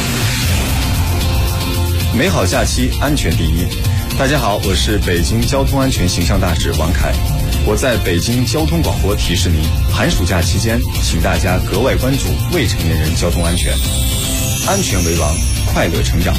美好假期，安全第一。大家好，我是北京交通安全形象大使王凯。我在北京交通广播提示您，寒暑假期间，请大家格外关注未成年人交通安全，安全为王，快乐成长。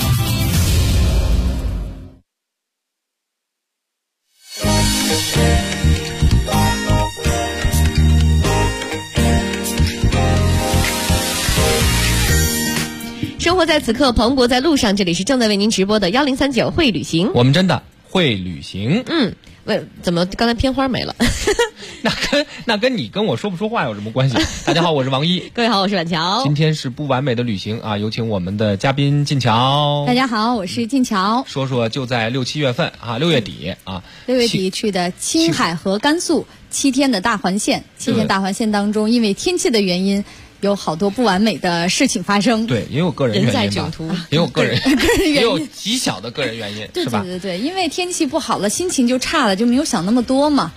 生活在此刻，蓬勃在路上。这里是正在为您直播的1039会旅行， 我们真的会旅行。 怎么刚才片花没了？ 那跟你跟我说不说话有什么关系？大家好，我是王一。 各位好，我是婉乔。 今天是不完美的旅行啊，有请我们的嘉宾进桥。 大家好，我是进桥。 说说就在6、7月份啊，6月底啊 ，6月底去的青海和甘肃7天的大环线。7天大环线当中，因为天气的原因，有好多不完美的事情发生。 对，也有个人原因吧， 人在囧途， 也有个人原因， 也有极小的个人原因， 对是吧？ 对，因为天气不好了，心情就差了，就没有想那么多嘛。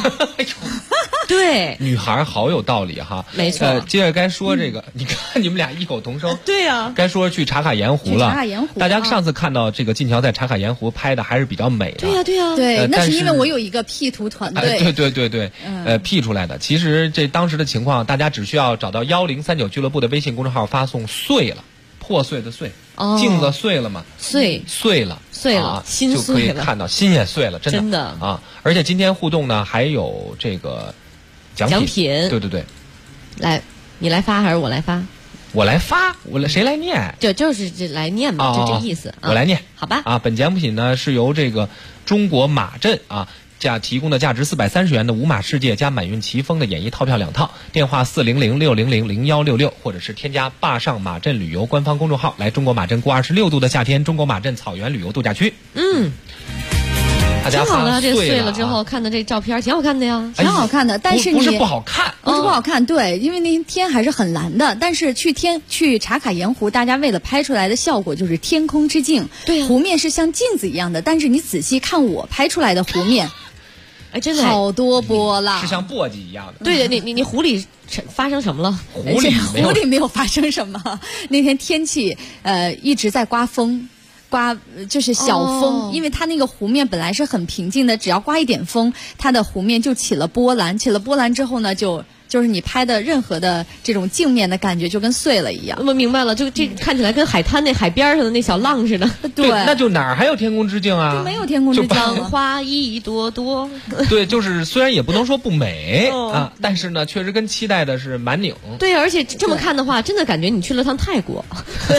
对， 女孩好有道理哈， 没错。 接着该说这个，你看你们俩异口同声。 对呀， 该说去茶卡盐湖了。 茶卡盐湖， 大家上次看到这个进桥在茶卡盐湖拍的还是比较美的。 对呀， 对，那是因为我有一个 P 图团队。 对，P 出来的。其实这当时的情况，大家只需要找到1039俱乐部的微信公众号，发送碎了，破碎的碎，镜子碎了嘛， 碎了， 心碎了， 就可以看到心也碎了，真的啊！而且今天互动呢，还有这个奖品，对， 来，你来发还是我来发？ 我来发，谁来念？ 就是来念嘛，就这意思。 我来念， 好吧？ 啊，本奖品呢是由这个中国马镇提供的价值430元的五马世界加满运奇峰的演艺套票2套，电话400-600-0166，或者是添加坝上马镇旅游官方公众号，来中国马镇过26度的夏天，中国马镇草原旅游度假区。大家挺好的，这碎了之后看的这照片挺好看的呀， 挺好看的。但是不是不好看， 不是不好看，对，因为那天还是很蓝的。但是去茶卡盐湖，大家为了拍出来的效果就是天空之镜， 对， 湖面是像镜子一样的。但是你仔细看我拍出来的湖面。 真的好多波啦， 是像簸箕一样的。 对的，你湖里发生什么了？ 湖里没有发生什么。那天天气一直在刮风， 就是小风，因为它那个湖面本来是很平静的，只要刮一点风，它的湖面就起了波澜。起了波澜之后呢，就是你拍的任何的这种镜面的感觉就跟碎了一样。 我明白了，就这看起来跟海滩那海边上的那小浪似的。 对，那就哪儿还有天空之镜啊？ 就没有天空之镜了。 花一朵朵。 对，就是虽然也不能说不美啊，但是呢，确实跟期待的是蛮拧。 对，而且这么看的话，真的感觉你去了趟泰国，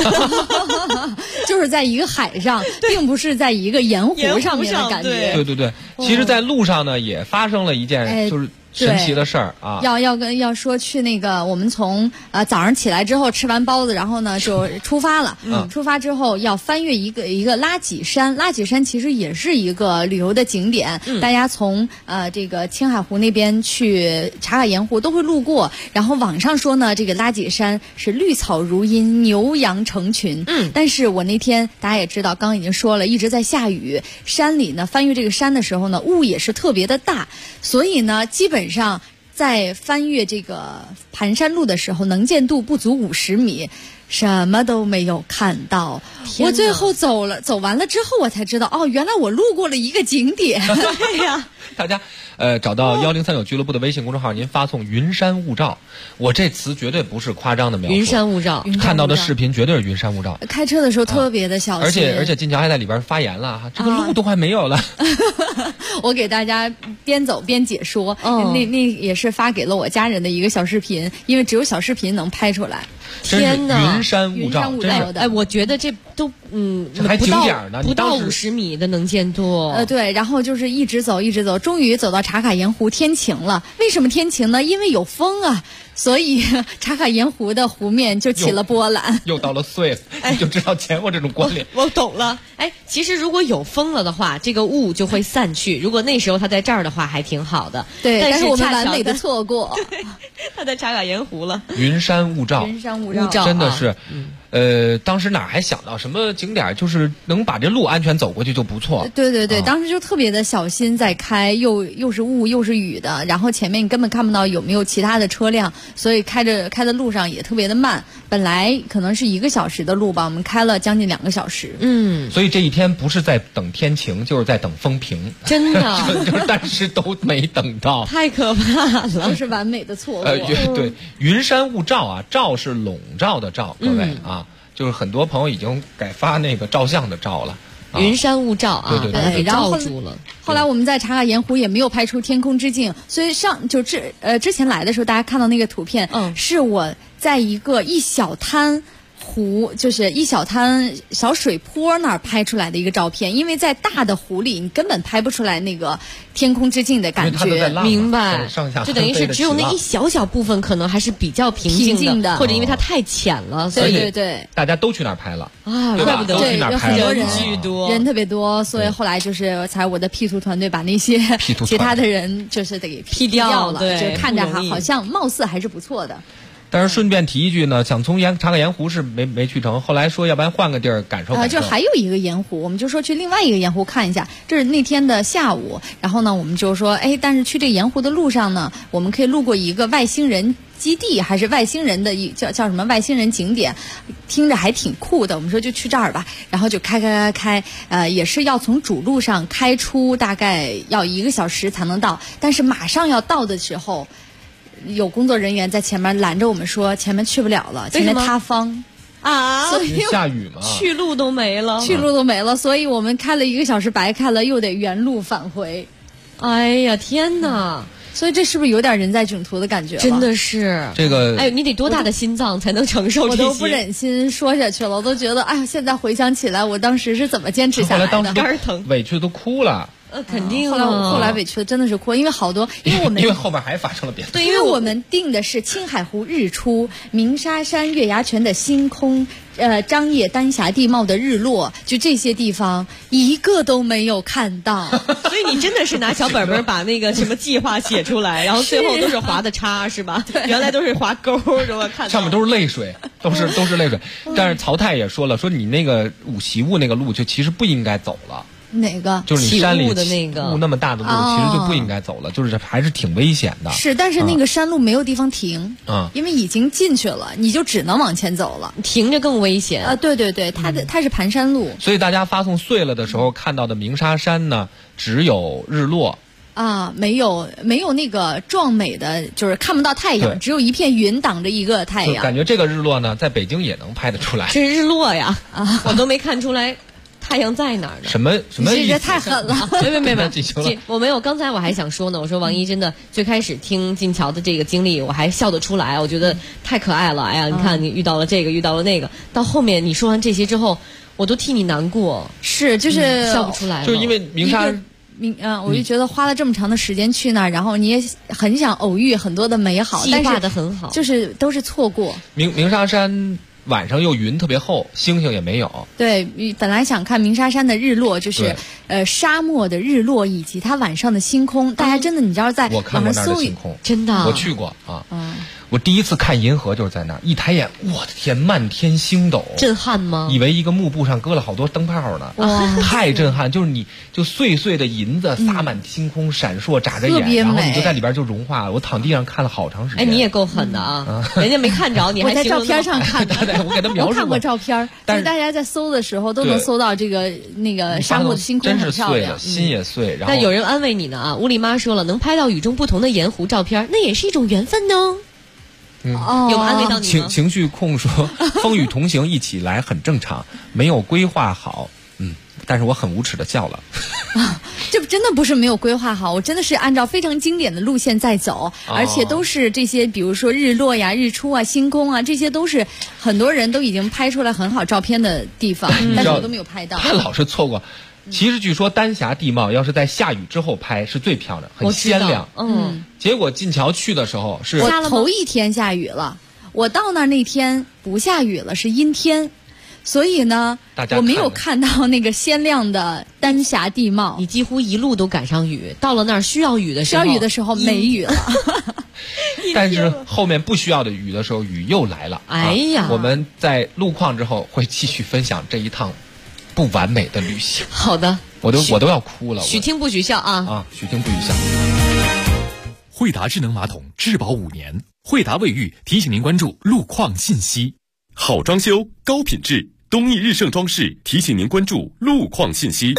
就是在一个海上，并不是在一个盐湖上面的感觉。 对，其实，在路上呢，也发生了一件就是神奇的事儿啊！ 要说去那个，我们从早上起来之后吃完包子，然后呢就出发了。出发之后要翻越一个拉脊山，拉脊山其实也是一个旅游的景点。大家从这个青海湖那边去茶卡盐湖都会路过。然后网上说呢，这个拉脊山是绿草如茵，牛羊成群。但是我那天大家也知道，刚刚已经说了，一直在下雨，山里呢翻越这个山的时候呢，雾也是特别的大，所以呢基本上在翻越这个盘山路的时候，能见度不足50米，什么都没有看到。我最后走完了之后，我才知道，原来我路过了一个景点。 对呀， 大家找到1039俱乐部的微信公众号，您发送云山雾罩，我这词绝对不是夸张的描述。 云山雾罩， 看到的视频绝对是云山雾罩。 开车的时候特别的小心， 而且金桥还在里边发言了，这个路都快没有了。 我给大家边走边解说，那也是发给了我家人的一个小视频，因为只有小视频能拍出来。 天哪，云山雾罩的，我觉得这都这还景点呢， 不到50米的能见度。 对，然后就是一直走，终于走到茶卡盐湖，天晴了。为什么天晴呢？因为有风啊，所以茶卡盐湖的湖面就起了波澜。 又到了碎了，你就知道前后这种关联。 我懂了。其实如果有风了的话，这个雾就会散去。如果那时候它在这儿的话，还挺好的。 对，但是我们完美的错过， 它在茶卡盐湖了。 云山雾罩，真的是。当时哪还想到什么景点，就是能把这路安全走过去就不错。 对，当时就特别的小心在开，又是雾又是雨的，然后前面你根本看不到有没有其他的车辆，所以开的路上也特别的慢。本来可能是1个小时的路吧，我们开了将近2个小时。 所以这一天不是在等天晴，就是在等风平。 真的， 但是都没等到， 太可怕了， 就是完美的错过。 对，云山雾罩啊，罩是笼罩的罩，各位啊。就是很多朋友已经改发那个照相的照了， 云山雾罩啊， 对， 然后住了。 后来我们在茶卡盐湖也没有拍出天空之镜，所以之前来的时候，大家看到那个图片，是我在一小滩湖，就是一小滩小水坡那儿拍出来的一个照片，因为在大的湖里你根本拍不出来那个天空之镜的感觉。 明白， 就等于是只有那一小部分可能还是比较平静的，或者因为它太浅了，所以对， 大家都去那儿拍了啊，怪不得对， 有很多人特别多，所以后来就是才我的 P 图团队把那些其他的人就是得给 P 掉了，就看着好像貌似还是不错的。 但是顺便提一句呢，想从茶卡盐湖是没去成，后来说要不然换个地儿感受。 就还有一个盐湖，我们就说去另外一个盐湖看一下。这是那天的下午，然后呢，我们就说，但是去这盐湖的路上呢，我们可以路过一个外星人基地，还是外星人的叫什么外星人景点，听着还挺酷的。我们说就去这儿吧，然后就开，也是要从主路上开出，大概要1个小时才能到，但是马上要到的时候。有工作人员在前面拦着我们说前面去不了了，前面塌方啊， 所以下雨嘛， 去路都没了， 所以我们开了1个小时白开了，又得原路返回。 哎呀天哪！ 所以这是不是有点人在囧途的感觉？ 真的是这个， 你得多大的心脏才能承受这些？ 我都不忍心说下去了，我都觉得，现在回想起来，我当时是怎么坚持下来的？ 后来当时疼， 委屈都哭了。 肯定后来委屈的真的是哭，因为好多，因为后面还发生了别的。 对，因为我们定的是青海湖日出、鸣沙山月牙泉的星空、张掖丹霞地貌的日落，就这些地方一个都没有看到。 所以你真的是拿小本本把那个什么计划写出来，然后最后都是划的叉是吧？ 对， 原来都是划勾，是吧？看上面都是泪水，都是泪水。但是曹太也说了，说你那个五旗雾那个路就其实不应该走了。 哪个？ 就是你山里的那个雾那么大的路，其实就不应该走了，就是还是挺危险的。 是，但是那个山路没有地方停，因为已经进去了，你就只能往前走了， 停着更危险啊！对对对，它是盘山路， 所以大家发送碎了的时候看到的鸣沙山呢，只有日落。 啊，没有那个壮美的，就是看不到太阳，只有一片云挡着一个太阳。 感觉这个日落呢，在北京也能拍得出来。 这是日落呀！啊，我都没看出来太阳在哪儿呢。 什么意思？ 这太狠了！ 没，我没有。刚才我还想说呢，我说王一真的最开始听进桥的这个经历，我还笑得出来，我觉得太可爱了。哎呀，你看你遇到了这个，遇到了那个，到后面你说完这些之后，我都替你难过。 是，就是笑不出来了， 就是因为鸣沙。 我就觉得花了这么长的时间去那儿，然后你也很想偶遇很多的美好， 计划得很好， 就是都是错过。 鸣沙山晚上又云特别厚，星星也没有。 对，本来想看鸣沙山的日落，就是沙漠的日落以及它晚上的星空。大家真的，你知道在我看过那儿的星空， 真的， 我去过啊。我第一次看银河就是在那儿，一抬眼，我的天，漫天星斗， 震撼吗？ 以为一个幕布上搁了好多灯泡呢，太震撼！就是你就碎碎的银子洒满星空，闪烁眨着眼，然后你就在里边就融化了。我躺地上看了好长时间。 哎，你也够狠的啊！人家没看着，你还我在照片上看的。 我给他描述过。 我看过照片，但是大家在搜的时候都能搜到这个那个沙漠的星空很漂亮， 心也碎。然后但有人安慰你呢啊！乌力妈说了，能拍到与众不同的盐湖照片，那也是一种缘分呢。有安慰到你吗？ 情绪控说风雨同行一起来很正常，没有规划好，但是我很无耻的笑了。 这真的不是没有规划好，我真的是按照非常经典的路线在走，而且都是这些，比如说日落呀、日出啊、星空啊，这些都是很多人都已经拍出来很好照片的地方，但是我都没有拍到。 他老是错过。其实据说丹霞地貌要是在下雨之后拍是最漂亮，很鲜亮。结果进桥去的时候是我头一天下雨了，我到那天不下雨了，是阴天，所以呢，我没有看到那个鲜亮的丹霞地貌。 你几乎一路都赶上雨，到了那儿需要雨的时候没雨了。 但是后面不需要的雨的时候，雨又来了。 哎呀， 我们在路况之后会继续分享这一趟不完美的旅行。 好的， 我都要哭了。 许听不许笑啊！ 许听不许笑。 惠达智能马桶质保5年，惠达卫浴提醒您关注路况信息。好装修，高品质，东义日盛装饰提醒您关注路况信息。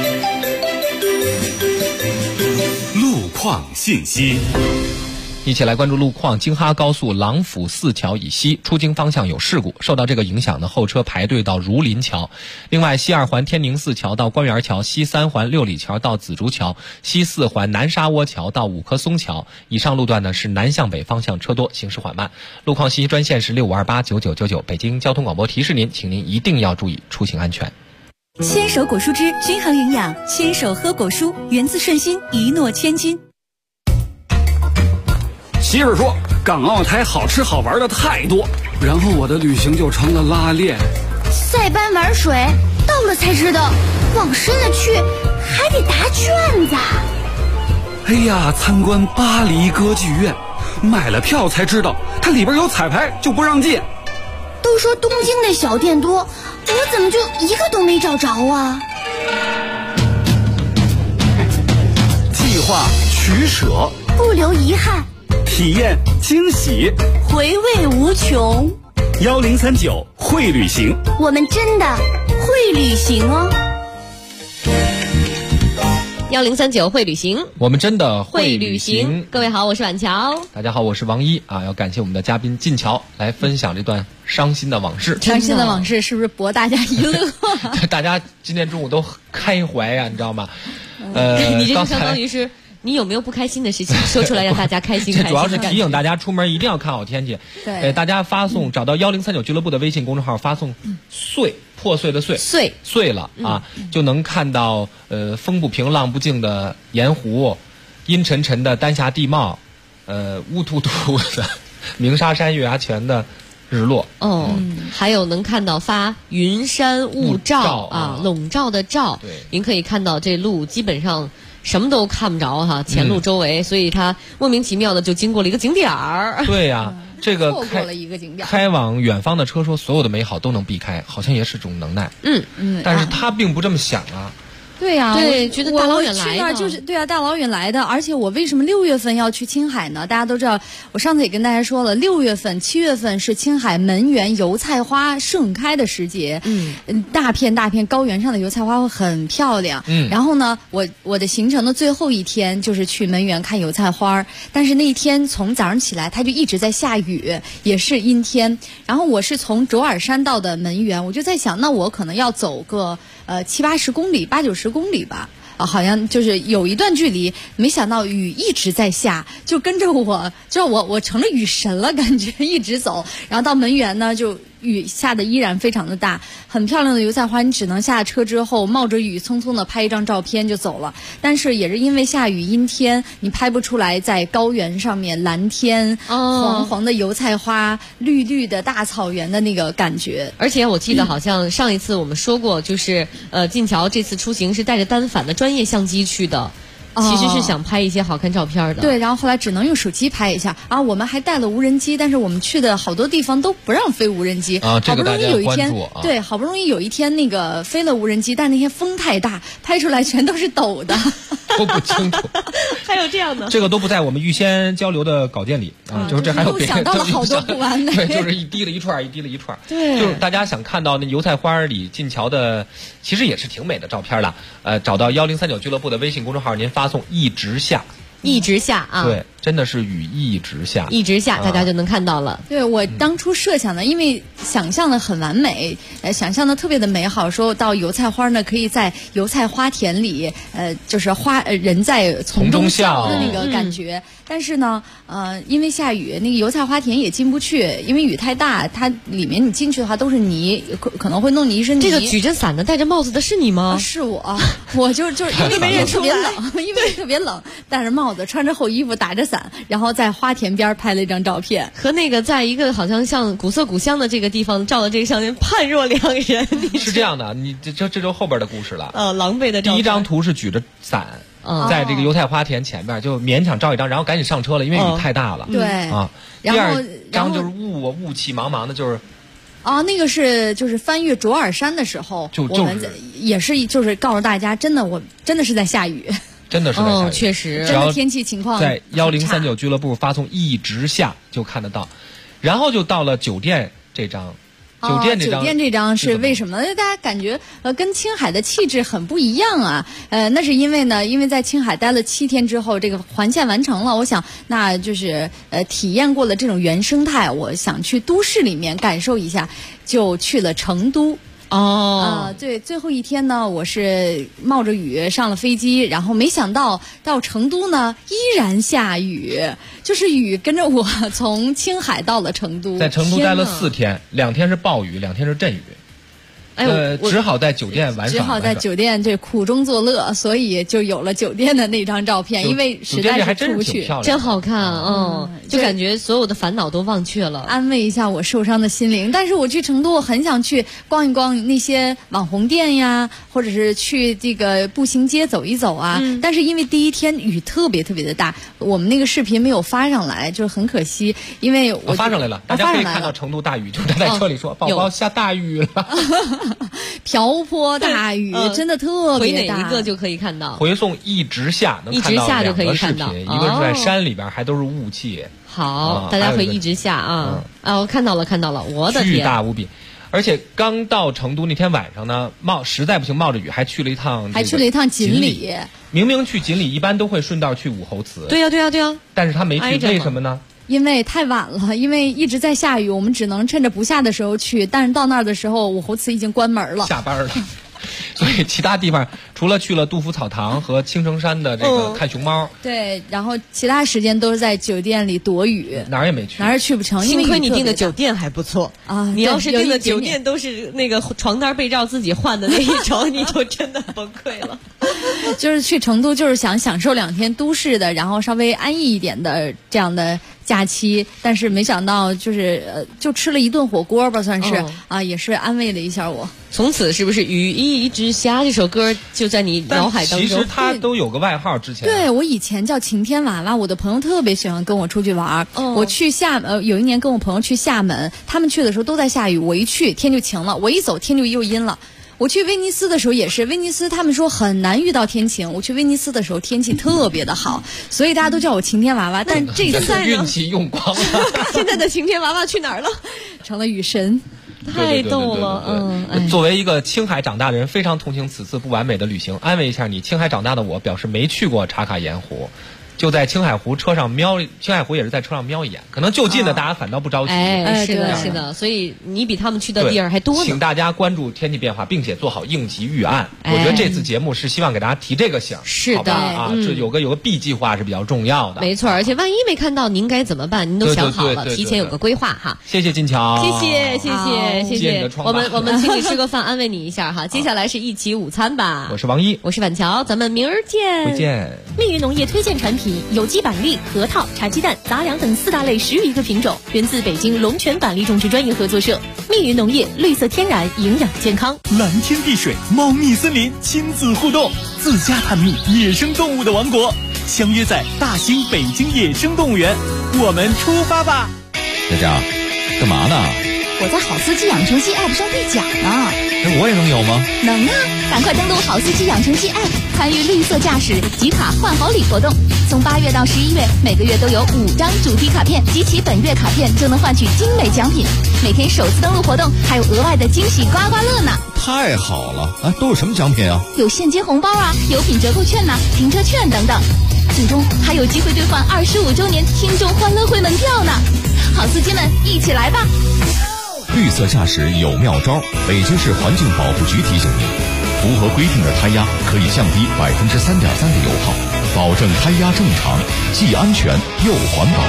路况信息。 一起来关注路况。京哈高速郎府4桥以西出京方向有事故，受到这个影响呢，后车排队到儒林桥。另外，西2环天宁寺桥到官园桥，西3环六里桥到紫竹桥，西4环南沙窝桥到五棵松桥。以上路段呢是南向北方向车多，行驶缓慢。路况信息专线是65289999。北京交通广播提示您，请您一定要注意出行安全。 牵手果蔬汁均衡营养，牵手喝果蔬，源自顺心，一诺千金。 媳妇说港澳台好吃好玩的太多，然后我的旅行就成了拉练。 塞班玩水，到了才知道往深了去还得答卷子。 哎呀，参观巴黎歌剧院，买了票才知道它里边有彩排就不让进。 都说东京的小店多，我怎么就一个都没找着啊？ 计划取舍， 不留遗憾， 体验惊喜， 回味无穷。 1039会旅行， 我们真的会旅行哦。 1039会旅行， 我们真的会旅行。 各位好，我是婉乔。 大家好，我是王一啊。要感谢我们的嘉宾进桥来分享这段伤心的往事。 伤心的往事是不是博大家一乐？ 大家今天中午都开怀呀，你知道吗？ 你这就相当于是。你有没有不开心的事情说出来让大家开心？ 这主要是提醒大家出门一定要看好天气。 对， 大家发送找到1039俱乐部的微信公众号，发送碎破碎的碎了啊，就能看到风不平浪不静的盐湖，阴沉沉的丹霞地貌，乌突突的鸣沙山月牙泉的日落。 还有能看到发云山雾罩啊，笼罩的罩。 对， 您可以看到这路基本上什么都看不着哈，前路周围，所以它莫名其妙的就经过了一个景点儿。 对呀，这个错过了一个景点。 开往远方的车说所有的美好都能避开，好像也是种能耐。但是他并不这么想啊。 对呀， 对，觉得大老远来的， 我去那儿就是对啊，大老远来的。而且我为什么6月份要去青海呢？大家都知道，我上次也跟大家说了，6月份、7月份是青海门源油菜花盛开的时节。大片大片高原上的油菜花会很漂亮。然后呢，我的行程的最后一天就是去门源看油菜花，但是那一天从早上起来它就一直在下雨，也是阴天。然后我是从卓尔山到的门源，我就在想，那我可能要走个70-80公里、80-90公里吧。好像就是有一段距离，没想到雨一直在下，就跟着我，就我成了雨神了，感觉一直走。然后到门源呢，就雨下的依然非常的大，很漂亮的油菜花，你只能下车之后冒着雨匆匆的拍一张照片就走了。但是也是因为下雨阴天，你拍不出来在高原上面蓝天、黄黄的油菜花、绿绿的大草原的那个感觉。 而且我记得好像上一次我们说过，就是晋桥这次出行是带着单反的专业相机去的。其实是想拍一些好看照片的。 对，然后后来只能用手机拍一下啊。我们还带了无人机，但是我们去的好多地方都不让飞无人机啊。这个大家关注啊。 对，好不容易有一天那个飞了无人机，但那天风太大，拍出来全都是抖的， 都不清楚。 还有这样的？ 这个都不在我们预先交流的稿件里啊，就是这还有别想到了好多不完美。 对，就是一滴了一串，一滴了一串。 对， 就是大家想看到那油菜花里晋桥的，其实也是挺美的照片了。找到1039俱乐部的微信公众号，您发送一直下啊。对，真的是雨一直下， 大家就能看到了。 对，我当初设想的，因为想象的很完美，想象的特别的美好，说到油菜花呢，可以在油菜花田里，就是人在丛中笑的那个感觉。但是呢，因为下雨，那个油菜花田也进不去，因为雨太大，它里面你进去的话都是泥，可能会弄你一身泥。 这个举着伞的、戴着帽子的是你吗？ 是我就是因为没人特别冷，因为特别冷，戴着帽子，穿着厚衣服，打着伞，然后在花田边拍了一张照片， 和那个在一个好像像古色古香的这个地方照的这个相片判若两人。 是这样的，你这就后边的故事了。 狼狈的照片。 第一张图是举着伞。在这个油菜花田前面就勉强照一张，然后赶紧上车了，因为雨太大了。 对啊，第二张就是雾气茫茫的，就是那个就是翻越卓尔山的时候，我们也是就是告诉大家，我真的是在下雨， 真的是在下雨， 确实， 真的天气情况在1039俱乐部发送一直下就看得到，然后就到了酒店这张。酒店这张是为什么？因为大家感觉跟青海的气质很不一样啊。那是因为在青海待了7天之后，这个环线完成了，我想那就是体验过了这种原生态，我想去都市里面感受一下，就去了成都。对，最后一天呢，我是冒着雨上了飞机，然后没想到到成都呢依然下雨，就是雨跟着我从青海到了成都。 在成都待了4天，2天是暴雨，2天是阵雨。只好在酒店玩耍， 只好在酒店苦中作乐，所以就有了酒店的那张照片。因为实在是出不去， 真好看，就感觉所有的烦恼都忘却了， 安慰一下我受伤的心灵。但是我去成都，我很想去逛一逛那些网红店呀，或者是去这个步行街走一走啊。但是因为第一天雨特别特别的大，我们那个视频没有发上来，就是很可惜。因为我发上来了，大家可以看到成都大雨，就站在车里说：“宝宝下大雨了。” 瓢泼大雨，真的特别大。 回哪一个就可以看到？ 回送一直下，能看到2个视频，一个是在山里边，还都是雾气。 好，大家会一直下啊！我看到了，我的天， 巨大无比。而且刚到成都那天晚上呢，实在不行冒着雨，还去了一趟锦里。明明去锦里一般都会顺道去武侯祠。 对呀。 但是他没去，为什么呢？ 因为太晚了，因为一直在下雨，我们只能趁着不下的时候去。但是到那儿的时候，武侯祠已经关门了， 下班了。所以其他地方除了去了杜甫草堂和青城山的这个看熊猫， 对，然后其他时间都是在酒店里躲雨， 哪儿也没去， 哪儿也去不成。 幸亏你订的酒店还不错啊！你要是订的酒店都是那个床单被罩自己换的那一种，你就真的崩溃了。 就是去成都，就是想享受2天都市的，然后稍微安逸一点的这样的假期，但是没想到就吃了一顿火锅吧，算是也是安慰了一下我。 从此是不是雨一直下这首歌就在你脑海当中？ 其实它都有个外号，之前对我以前叫晴天娃娃，我的朋友特别喜欢跟我出去玩。我去有一年跟我朋友去厦门，他们去的时候都在下雨，我一去天就晴了，我一走天就又阴了。 我去威尼斯的时候也是，威尼斯他们说很难遇到天晴。我去威尼斯的时候天气特别的好，所以大家都叫我晴天娃娃。但这次呢， 运气用光了。 现在的晴天娃娃去哪儿了？ 成了雨神。 太逗了， 作为一个青海长大的人，非常同情此次不完美的旅行，安慰一下你。青海长大的我表示没去过茶卡盐湖。就在青海湖车上瞄，青海湖也是在车上瞄一眼，可能就近的大家反倒不着急。 是的，是的，所以你比他们去的地儿还多呢。 请大家关注天气变化，并且做好应急预案。我觉得这次节目是希望给大家提这个醒， 是的啊，这有个 B 计划是比较重要的。 没错，而且万一没看到，您该怎么办？您都想好了，提前有个规划哈。 谢谢金桥， 谢谢。我们请你吃个饭，安慰你一下哈。接下来是一起午餐吧。 我是王一， 我是婉乔，咱们明儿见。 回见。 蜜云农业推荐产品有机板栗、核桃、茶鸡蛋、杂粮等4大类10余个品种，源自北京龙泉板栗种植专业合作社。蜜云农业，绿色天然，营养健康。 蓝天碧水，茂密森林，亲子互动，自家探秘野生动物的王国，相约在大兴北京野生动物园，我们出发吧！ 佳佳，干嘛呢？ 我在好司机养成系 App 上兑奖呢。 我也能有吗？ 能啊！赶快登录好司机养成系 App， 参与绿色驾驶集卡换好礼活动。从8月到11月，每个月都有5张主题卡片，集齐本月卡片就能换取精美奖品。每天首次登录活动还有额外的惊喜刮刮乐呢！ 太好了！都有什么奖品啊？ 有现金红包啊，有品折扣券呐，停车券等等。最终还有机会兑换25周年听众欢乐会门票呢！好司机们，一起来吧！ 绿色驾驶有妙招，北京市环境保护局提醒您，符合规定的胎压可以降低3.3%的油耗，保证胎压正常，既安全又环保。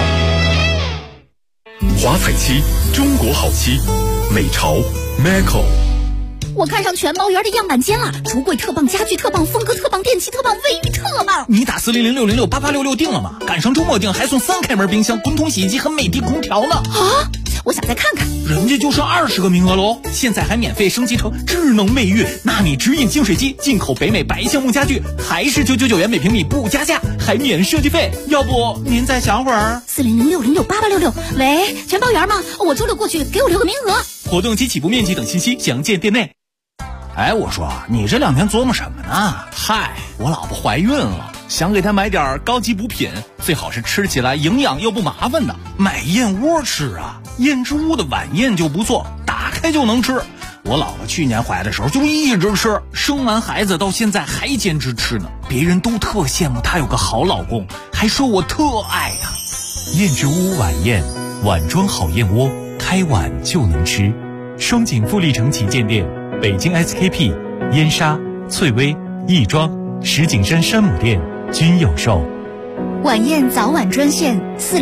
华彩漆，中国好漆，美潮 Maco。 我看上全包园的样板间了，橱柜特棒，家具特棒，风格特棒，电器特棒，卫浴特棒。 你打40060688866定了吗？赶上周末定还送3开门冰箱、滚筒洗衣机和美的空调呢。 啊！我想再看看。 人家就剩20个名额喽，现在还免费升级成智能卫浴，纳米直饮净水机，进口北美白橡木家具，还是999元每平米不加价，还免设计费。要不您再想会儿 ？40060688866。喂，全包园吗？我周六过去，给我留个名额。 活动及起步面积等信息详见店内。哎，我说你这2天琢磨什么呢？嗨，我老婆怀孕了，想给她买点高级补品，最好是吃起来营养又不麻烦的。买燕窝吃啊，燕之屋的晚宴就不错，打开就能吃。我老婆去年怀的时候就一直吃，生完孩子到现在还坚持吃呢。别人都特羡慕她有个好老公，还说我特爱她。燕之屋晚宴，碗装好燕窝，开碗就能吃。双井富力城旗舰店。北京 SKP、燕莎、翠微、亦庄、石景山山姆店均有售。 晚宴早晚专线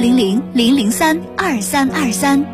400-003-2323。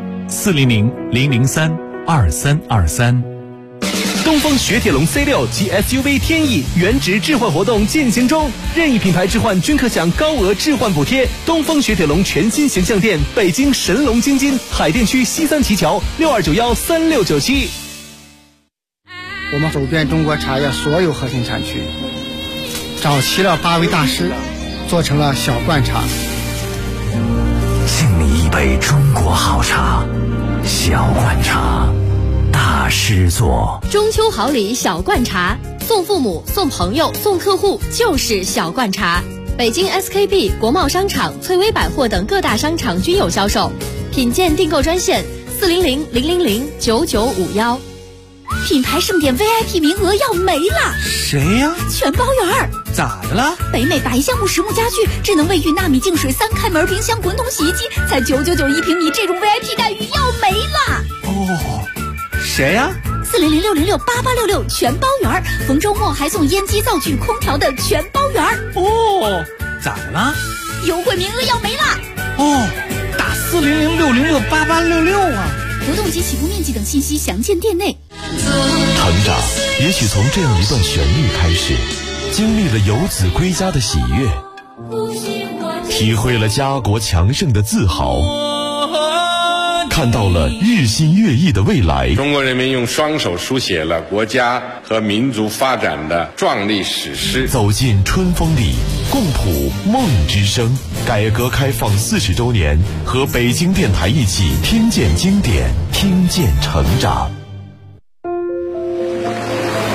400-003-2323。东风雪铁龙 C6 及 SUV 天翼原值置换活动进行中，任意品牌置换均可享高额置换补贴。东风雪铁龙全新形象店，北京神龙京津海淀区西三旗桥62913697。 我们走遍中国茶叶所有核心产区，找齐了8位大师，做成了小罐茶。 敬你一杯中国好茶，小罐茶，大师做。 中秋好礼小罐茶，送父母、送朋友、送客户就是小罐茶。北京 SKP、国贸商场、翠微百货等各大商场均有销售。品鉴订购专线400-000-9951。 品牌盛典 VIP 名额要没了。 谁呀？ 全包园。 咋的了？ 北美白橡木实木家具、智能卫浴、纳米净水、3开门冰箱、滚筒洗衣机，才999一平米，这种 VIP 待遇要没了。 哦，谁呀 ？400-606-8866全包园，逢周末还送烟机、灶具、空调的全包园。 哦，咋的了？ 优惠名额要没了。 哦，打400-606-8866啊！ 活动及起步面积等信息详见店内。 成长也许从这样一段旋律开始，经历了游子归家的喜悦，体会了家国强盛的自豪，看到了日新月异的未来。 中国人民用双手书写了国家和民族发展的壮丽史诗。 走进春风里，共谱梦之声。改革开放40周年，和北京电台一起听见经典，听见成长。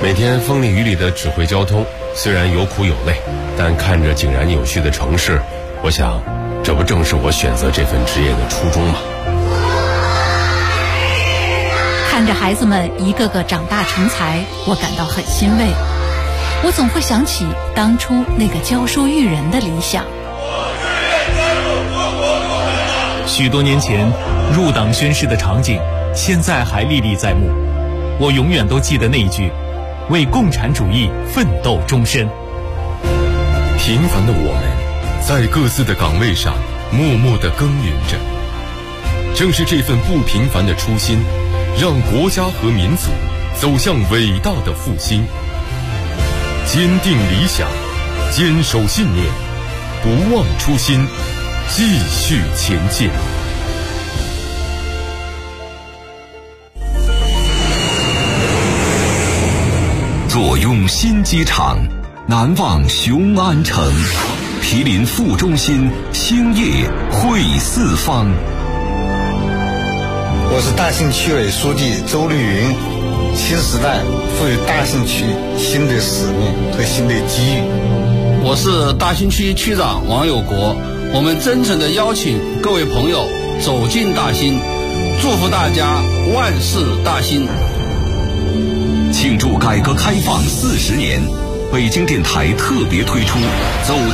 每天风里雨里的指挥交通，虽然有苦有累，但看着井然有序的城市，我想，这不正是我选择这份职业的初衷吗？ 看着孩子们一个个长大成才，我感到很欣慰。我总会想起当初那个教书育人的理想。 许多年前入党宣誓的场景，现在还历历在目。我永远都记得那一句：为共产主义奋斗终身。 平凡的我们，在各自的岗位上默默地耕耘着。正是这份不平凡的初心，让国家和民族走向伟大的复兴。坚定理想，坚守信念，不忘初心，继续前进。 坐拥新机场，难忘雄安城，毗邻副中心，兴业汇四方。 我是大兴区委书记周绿云。新时代赋予大兴区新的使命和新的机遇。 我是大兴区区长王有国，我们真诚地邀请各位朋友走进大兴，祝福大家万事大兴。 庆祝改革开放40年，北京电台特别推出走